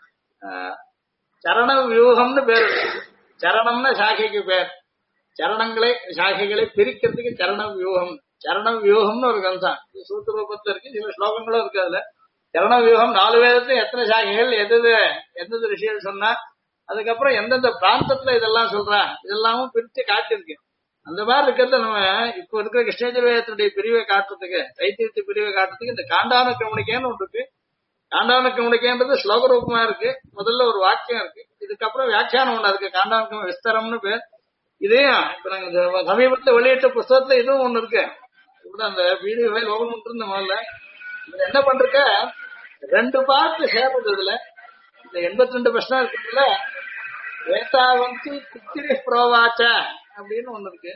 சரண வியூகம்னு பேரு. சரணம்னா சாகைக்கு பேர். சரணங்களை சாகைகளை பிரிக்கிறதுக்கு சரண வியூகம். சரண வியூகம்னு ஒரு கிரந்தம் சூத்திர ரூபத்துல இருக்கு. சில ஸ்லோகங்களும் இருக்கு. அதுல சரண வியூகம் 4 வேதத்துல எத்தனை சாகைகள், எந்தெந்த ரிஷிகள் சொன்னா, அதுக்கப்புறம் எந்தெந்த பிராந்தத்துல இதெல்லாம் சொல்றா, இதெல்லாமும் பிரிச்சு காட்டிருக்கு. அந்த மாதிரி இருக்கிறத நம்ம இப்ப இருக்கிற கிருஷ்ணயஜுர்வேதத்துடைய பிரிவை காட்டுறதுக்கு, தைத்தியத்து பிரிவை காட்டுறதுக்கு இந்த காண்டானுக்கிரமணிக்கேன்னு ஒன்று இருக்கு. காண்டானுக்கிரமணிக்கேன்றது ஸ்லோக ரூபமா இருக்கு. முதல்ல ஒரு வாக்கியம் இருக்கு. இதுக்கப்புறம் வியாக்கியானம் ஒண்ணு அதுக்கு காண்டானுக்கிரம விஸ்தரம்னு பேர். இதையும் இப்ப நாங்க சமீபத்துல வெளியிட்ட புஸ்தகத்துல இதுவும் ஒண்ணு இருக்கு. இப்படி அந்த வீடியோ ஃபைல் ஓபன் பண்ணிருந்த முதல்ல இது என்ன பண்றக்க 2 பார்ட் சேர்றது. இதுல இந்த 82 பிரச்சனை இருக்கிறதுல வேதாவந்தி தித்திரி புரோவாச்ச அப்படின்னு ஒண்ணு இருக்கு.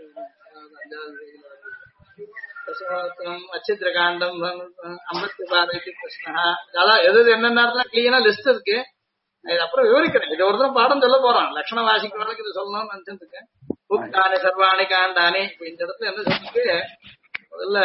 அச்சித்திர காண்டம் 56 பிரச்சனை. அதான் எது என்னென்ன கிளீனா லிஸ்ட் இருக்கு. இது அப்புறம் விவரிக்கிறேன். இது ஒரு தரம் பாடம் சொல்ல போறோம். லட்சண வாசிக்கு வரைக்கும் இது சொல்லணும்னு நினைச்சிருக்கேன். புத்தானி சர்வாணி காண்டானி. இப்ப இந்த இடத்துல என்ன சொல்லிருக்கு, முதல்ல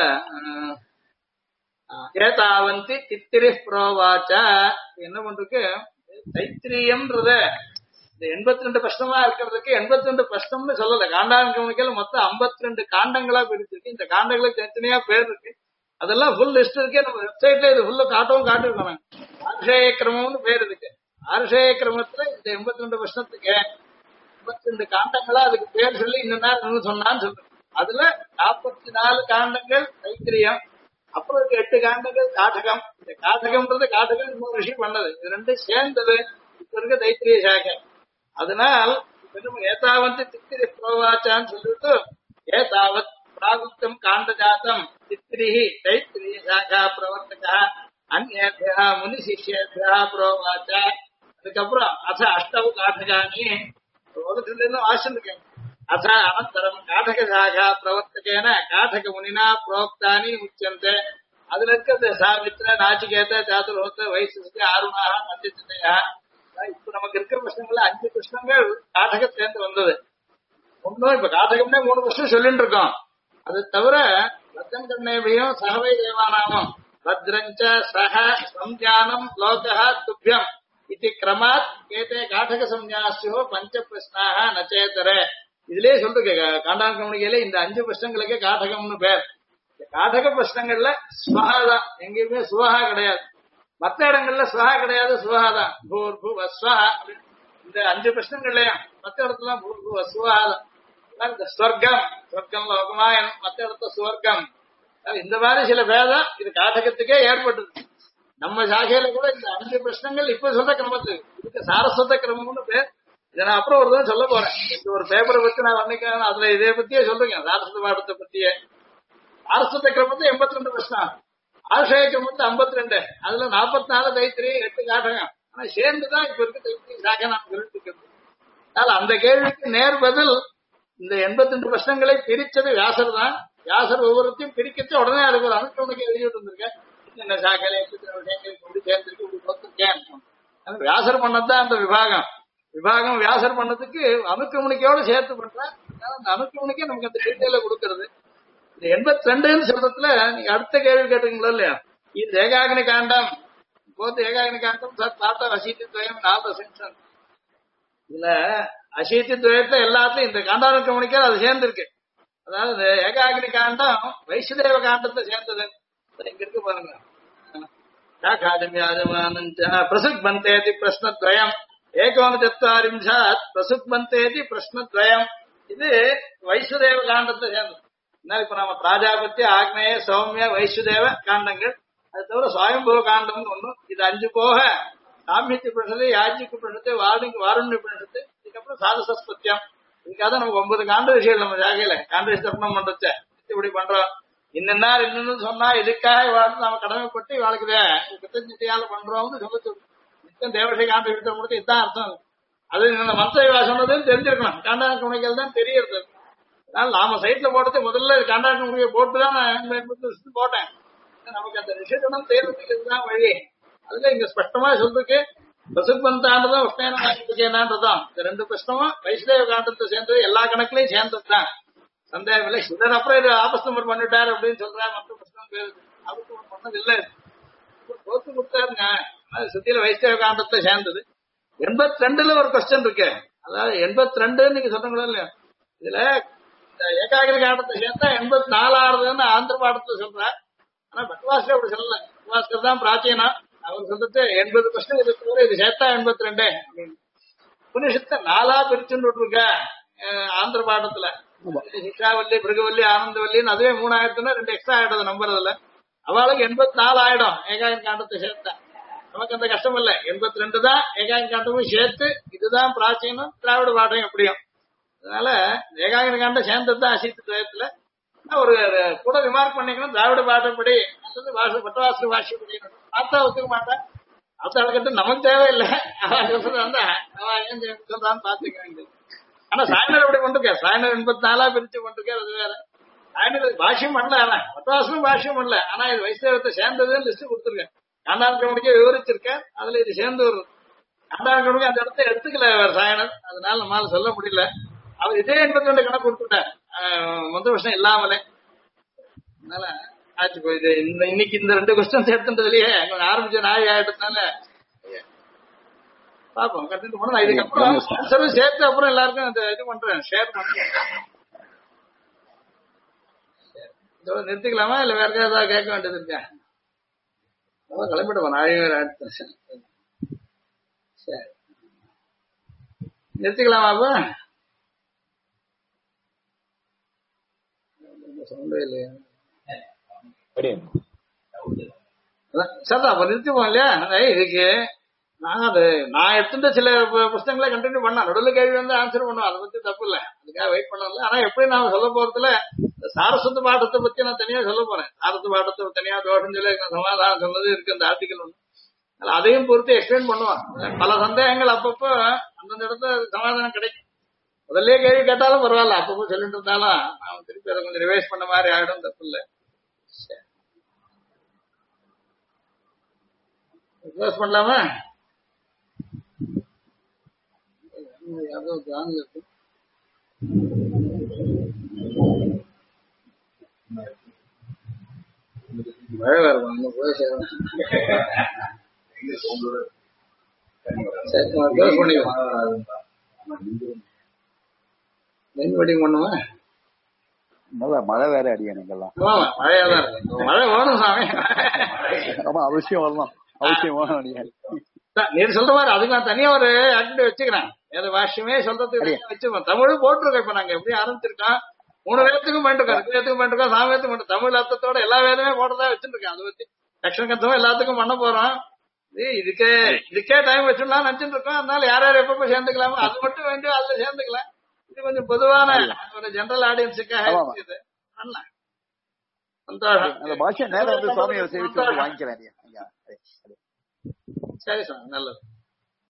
ஏதாவந்தி தித்திரி புரோவாச்ச என்ன பண்றதுக்கு தைத்திரியம்ன்றத இந்த 82 பிரஷ்னமா இருக்கிறதுக்கு 82 பிரஷ்னம்னு சொல்லல. காண்டானுக்கிரமணிக்கல் மொத்தம் 52 காண்டங்களா பிரிச்சிருக்கு. இந்த காண்டங்களுக்கு தனித்தனியா பேர் இருக்கு. அதெல்லாம் ஃபுல் லிஸ்ட் இருக்கு. நம்ம வெப்சைட்ல இது ஃபுல்லா காட்டிருக்கோம். ஆர்ஷேய கிரமம்னு பேர் இருக்கு. ஆர்ஷேய கிரமத்துல இந்த 82 பிரஷ்னத்துக்கு 52 காண்டங்களா அதுக்கு பேர் சொல்லி இன்னும் சொன்னான்னு சொல்றேன். அதுல 44 காண்டங்கள் தைத்திரியம், அப்புறம் 8 காண்டங்கள் காட்டகம். இந்த காட்டகம்ன்றது காட்டகம் இன்னொரு விஷயம் பண்ணது. இது 2 சேர்ந்தது இப்ப இருக்க தைத்திரிய சாகை. அதனால் ஏதாவந்தி தித்திரி புரோவாச்சான்னு சொல்லிட்டு ஏதாவத் பிராகுப்தம் காண்டஜாத்தம் தித்திரிஹி தைத்திரிய சாகா பிரவர்த்தகா அந்நேபியா முனி சிஷ்யேபியா புரோவாச்ச. அதுக்கப்புறம் அச அஷ்டவு காட்டகானி உலகத்துல வாசிருக்கேன். அச அனந்தரம் காட்டக சாகா பிரவர்த்தகேன காட்டக முனினா புரோக்தானி உச்சந்தே. அதுல இருக்கிறது சாவித்திர நாச்சிகேத சாதுர்ஹோத்த வைசிஷ்ட ஆருணாக மத்தியத்தையா. இப்ப நமக்கு இருக்கிற பிரச்சனைகள்ல 5 பிரச்சனைகள் காட்டகத்திலேருந்து வந்தது. ஒன்னும் இப்ப காட்டகம்னே 3 பிரச்சனை சொல்லிட்டு இருக்கோம். அது தவிர பத்ரம் கண்ணேபியும் சகவை தேவானாமும் பத்ரஞ்ச சக சம்ஞானம் லோகா துப்பியம் இது கிரமாத் கேட்டே காட்டக சம்ஞாசியோ 5 பிரச்சனாக நச்சேதரே. இதுலயே சொல்றது காண்டானுக்கிரமணிக்கையில இந்த 5 பிரச்சனைகளுக்கே காட்டகம்னு பேர். காட்டக பிரச்சனைகள்ல சுவஹாதான். எங்கேயுமே சுவஹா கிடையாது. மற்ற இடங்கள்ல சுவஹா கிடையாது, சுவஹாதான். பூர்பு வஸ்வஹா. இந்த 5 பிரச்சனைகள்லயும் மற்ற இடத்துல பூர்பு வஸ்வஹாதான். இந்த ஸ்வர்க்கம் லோகமாயன், மற்ற இடத்துல சுவர்க்கம். இந்த மாதிரி சில பேதம் இது காட்டகத்துக்கே ஏற்பட்டது. நம்ம சாகையில கூட இந்த 5 பிரச்சனைகள் இப்ப சொல்ற கிரமத்துக்கு இதுக்கு சாரஸ்வத கிரமம்னு பேர். இதை நான் அப்புறம் ஒரு தான் சொல்ல போறேன். இந்த ஒரு பேப்பரை பத்தி நான் வர்ணிக்கிறேன், அதுல இதை பத்தியே சொல்றேங்க. சாரஸ்வத பாடத்தை பத்தியே. சாரஸ்வத கிரமத்தை 82 பிரச்சனை, ஆசிரிய கிரமத்தை 52, அதுல 44 தைத்திரி 8 காட்டகம். ஆனா சேர்ந்துதான் இப்ப இருக்கு தைத்திரி சாக நான் சொல்லிட்டு. அதனால அந்த கேள்விக்கு நேர் பதில் இந்த 82 பிரச்சனைகளை பிரிச்சது வியாசர் தான். வியாசர் ஒவ்வொருத்தையும் பிரிக்கிட்டு உடனே அதுக்கு ஒரு அனுஷ்டனுக்கு எழுதிட்டு இருந்திருக்கேன். இந்த சாக்கலை இப்படி சேர்ந்திருக்கு, இப்படி கொடுத்துருக்கேன். வியாசர் பண்ணதுதான் அந்த விபாகம். விபாகம் வியாசர் பண்ணதுக்கு அணுக்கமுனிக்கையோட சேர்த்து பண்றேன். அந்த அணுக்கமுனிக்கே நமக்கு அந்த டீட்டெயில கொடுக்கறது. இந்த 82 சொல்றதுல நீங்க அடுத்த கேள்வி கேட்டீங்களா இல்லையா, இது ஏகாகினி காண்டம் போது ஏகாகினி காண்டம் சார் தாத்தா அசீத்தி துவயம் 4 சென்ஷன். இதுல அசீத்தி துவயத்தை எல்லாத்துலயும் இந்த காண்டானுக்கமுனிக்கே அது சேர்ந்திருக்கு. அதாவது ஏகாகினி காண்டம் வைஷ்ணதேவ காண்டத்தை சேர்ந்தது. இங்க இருக்கு பாருங்க, பிரசுக் பந்தேதி பிரஸ்னத்வயம் ஏகோனச்சத்வாரிம்சாத் பிரசுக் பந்தேதி பிரஸ்னத்வயம். இது வைஷ்ணதேவ காண்டத்தை சேர்ந்தது. இப்ப நம்ம பிராஜாபத்திய ஆக்னேய சௌமிய வைஷ்ணதேவ காண்டங்கள், அது தவிர சுவயம்புவ காண்டம் ஒண்ணு. இது 5 போக சாமியத்தி பிரசத்து, யாஜிக்கு பிரசத்து, வாருண்ய பிரசத்து, இதுக்கப்புறம் சாதசஸ்பத்தியம். இதுக்காக நமக்கு 9 காண்ட விஷயம் நம்ம ஜாகையில காண்ட தர்ப்பணம் பண்றச்ச இப்படி பண்றோம். இன்னும் இன்னொன்னு சொன்னா இதுக்காக வாழ்ந்து நம்ம கடமைப்பட்டு வாழ்க்குத கிருத்தஞதையால பண்றோம்னு சொல்ல நித்தம் தேவசை காண்ட விட்ட முடிச்சு இதுதான் அர்த்தம். அது இந்த மந்திர சொன்னதுன்னு தெரிஞ்சிருக்கணும். காண்டாக்க உணைகள் தான் தெரியறது. அதனால நாம சைட்ல போட்டது முதல்ல காண்டாக்க உணையை போட்டுதான் நான் போட்டேன். நமக்கு அந்த விஷயம் தேர்றதுக்கு இதுதான் வழி. அதுல இங்க ஸ்பஷ்டமா சொல்றதுக்கு பிரசுப்பந்தாண்டதும் உஷ்ணேன காண்டத்துக்கேனான்றதும் இந்த 2 பிரஷ்னமும் வைஷ்ணவ காண்டத்தை சேர்ந்தது. எல்லா கணக்குலயும் சேர்ந்ததுதான், சந்தேகம் இல்லை. சிலர் அப்புறம் இது ஆபஸ் நம்பர் பண்ணிட்டாரு அப்படின்னு சொல்றாங்க. மற்ற பிரச்சனை பேரு ஆபஸ் நம்பர் பண்ணது இல்லை, தோத்து கொடுத்தாருங்க. அது சுத்தியில வைஷ்ணவ காண்டத்தை சேர்ந்தது. 82ல ஒரு கொஸ்டின் இருக்கு. அதாவது 82 நீங்க சொல்றீங்களா இல்லையா, இதுல இந்த ஏகாகிரி காண்டத்தை சேர்த்தா 84 ஆறுதுன்னு ஆந்திர பாடத்தை சொல்றாரு. ஆனா பட்வாஸ்கர் அப்படி சொல்லல. பட்வாஸ்கர் தான் பிராச்சீனா. அவர் சொல்றது 80 கொஸ்டின் இருக்கு, இது சேர்த்தா 82 அப்படின்னு. உபனிஷத்தை 4ஆ பிரிச்சுட்டு இருக்க ஆந்திர பாடத்துல. சிக்ஷாவல்லி, பிருகவல்லி, ஆனந்தவல்லின்னு அதுவே 3 ஆயிரத்துனா 2 எக்ஸ்ட்ரா ஆயிடுது நம்பர். அதுல அவளுக்கு 84 ஆயிடும் ஏகாகிரி காண்டத்தை சேர்த்தா. நமக்கு அந்த கஷ்டம் இல்ல. 82 தான் ஏகாகிரி காண்டமும் சேர்த்து. இதுதான் பிராச்சீனம், திராவிட பாடம் எப்படியும். அதனால ஏகாகிரி காண்டம் சேர்ந்ததுதான் அசீத்து துவயத்துல. ஒரு கூட ரிமார்க் பண்ணிக்கணும், திராவிட பாட்டப்படி அல்லது பட்டவாசு பாஷைப்படி பார்த்தா ஒத்துக்க மாட்டேன். அவத்தாளுக்கிட்ட நமக்கு தேவையில்லை. அவன் சொல்றது வந்து அவன் ஏன் சொல்றான்னு பாத்துக்க வேண்டியது. ஆனா சாயனர் எப்படி கொண்டிருக்க, சாயனர் 84ஆ பிரிச்சு கொண்டிருக்காரு, அது வேற. சாயனர் பாஷ்யம் பண்ணல, ஆனா பட்டவாசனும் பாஷ்யம் பண்ணல. ஆனா இது வைஷ்ணவத்தை சேர்ந்ததுன்னு லிஸ்ட் கொடுத்துருக்கேன். காண்டானுக்கமுனிக்கே விவரிச்சிருக்கேன். அதுல இது சேர்ந்து வருது. காண்டானுக்கமுனிக்கு அந்த இடத்த எடுத்துக்கல அவர் சாயனர். அதனால நம்மளால சொல்ல முடியல. அவர் இதே 82 கணக்கு கொடுத்துட்டார் மொத்த விஷயம் இல்லாமலே. அதனால ஆச்சு போயிது. இன்னைக்கு இந்த 2 கொஸ்டின் சேர்த்துன்றதுலயே ஆரம்பிச்ச நாய் ஆயிட்டதுனால பாப்போம் கண்டினியூ பண்ணலாம். இதுக்கப்புறம் ஆன்சரும் சேர்த்து அப்புறம் எல்லாருக்கும் இந்த இது பண்றேன், ஷேர் பண்றேன். இதோட நிறுத்திக்கலாமா இல்ல வேற ஏதாவது கேட்க வேண்டியது இருக்கா? கிளம்பிடுவோம், நாய் வேற ஆயிடுச்சு. சரி நிறுத்திக்கலாமா? அப்ப சவுண்டே இல்லையா? சார் அப்ப நிறுத்திப்போம் இல்லையா? இதுக்கு நான் எடுத்துட்டு சில புத்தகங்களை கண்டினியூ பண்ண நடுவில் கேள்வி வந்து ஆன்சர் பண்ணுவோம். அதை பத்தி தப்பு இல்லை, அதுக்காக வெயிட் பண்ணல. ஆனா எப்படி நான் சொல்ல போறதுல சாரஸ்வத பாடத்தை பத்தி நான் தனியா சொல்ல போறேன். சாரஸ்வத பாடத்தை தனியா தோஷம் சொல்லி சமாதானம் சொன்னது இருக்கு அந்த ஆர்டிகல் ஒண்ணு. அதையும் பொறுத்து எக்ஸ்பிளைன் பண்ணுவான். பல சந்தேகங்கள் அப்பப்போ அந்தந்த இடத்துல சமாதானம் கிடைக்கும். முதல்ல கேள்வி கேட்டாலும் பரவாயில்ல, அப்பப்போ சொல்லிட்டு இருந்தாலும் நான் திருப்பி அதை கொஞ்சம் ரிவைஸ் பண்ண மாதிரி ஆயிடும், தப்பு இல்லை. ரிவைஸ் பண்ணலாமா? மழை வருவாங்க போய் சேரும். மழை வேற அடியா நீங்கெல்லாம் மழையாதான் மழை வேணும் சாமி. ஆமா அவசியம் வரலாம், அவசியம் வேணும் அடியா. நீர் சொல்ற மாதிரி அதுக்கு நான் தனியா ஒரு ஆக்டிவிட்டி வச்சுக்கிறேன். வேத பாஷ்யமே சொல்றதுக்கு வச்சுக்கோம். தமிழும் போட்டிருக்கோம். இப்ப நாங்க எப்படி ஆரம்பிச்சிருக்கோம், 3 வேதத்துக்கும் பண்ணிருக்கோம், 2 வேதத்துக்கும் பண்ணிருக்கோம், 4 வேதத்துக்கும் தமிழ் அர்த்தத்தோட எல்லா வேதமே போட்டதா வச்சுருக்கேன். அதை வச்சு லட்சணக்கத்தமும் எல்லாத்துக்கும் பண்ண போறோம். இதுக்கே டைம் வச்சிடலாம் நினைச்சிட்டு இருக்கோம். அதனால யார் யார் எப்பப்ப சேர்ந்துக்கலாமோ அது மட்டும் வேண்டிய அதுல சேர்ந்துக்கலாம். இது கொஞ்சம் பொதுவான ஒரு ஜெனரல் ஆடியன்ஸுக்காக இருக்குது. அந்த பாஷை நேரம் வந்து சுவாமியை சேவிச்சு வாங்கிக்கிறேன். சரி சார், நல்லது.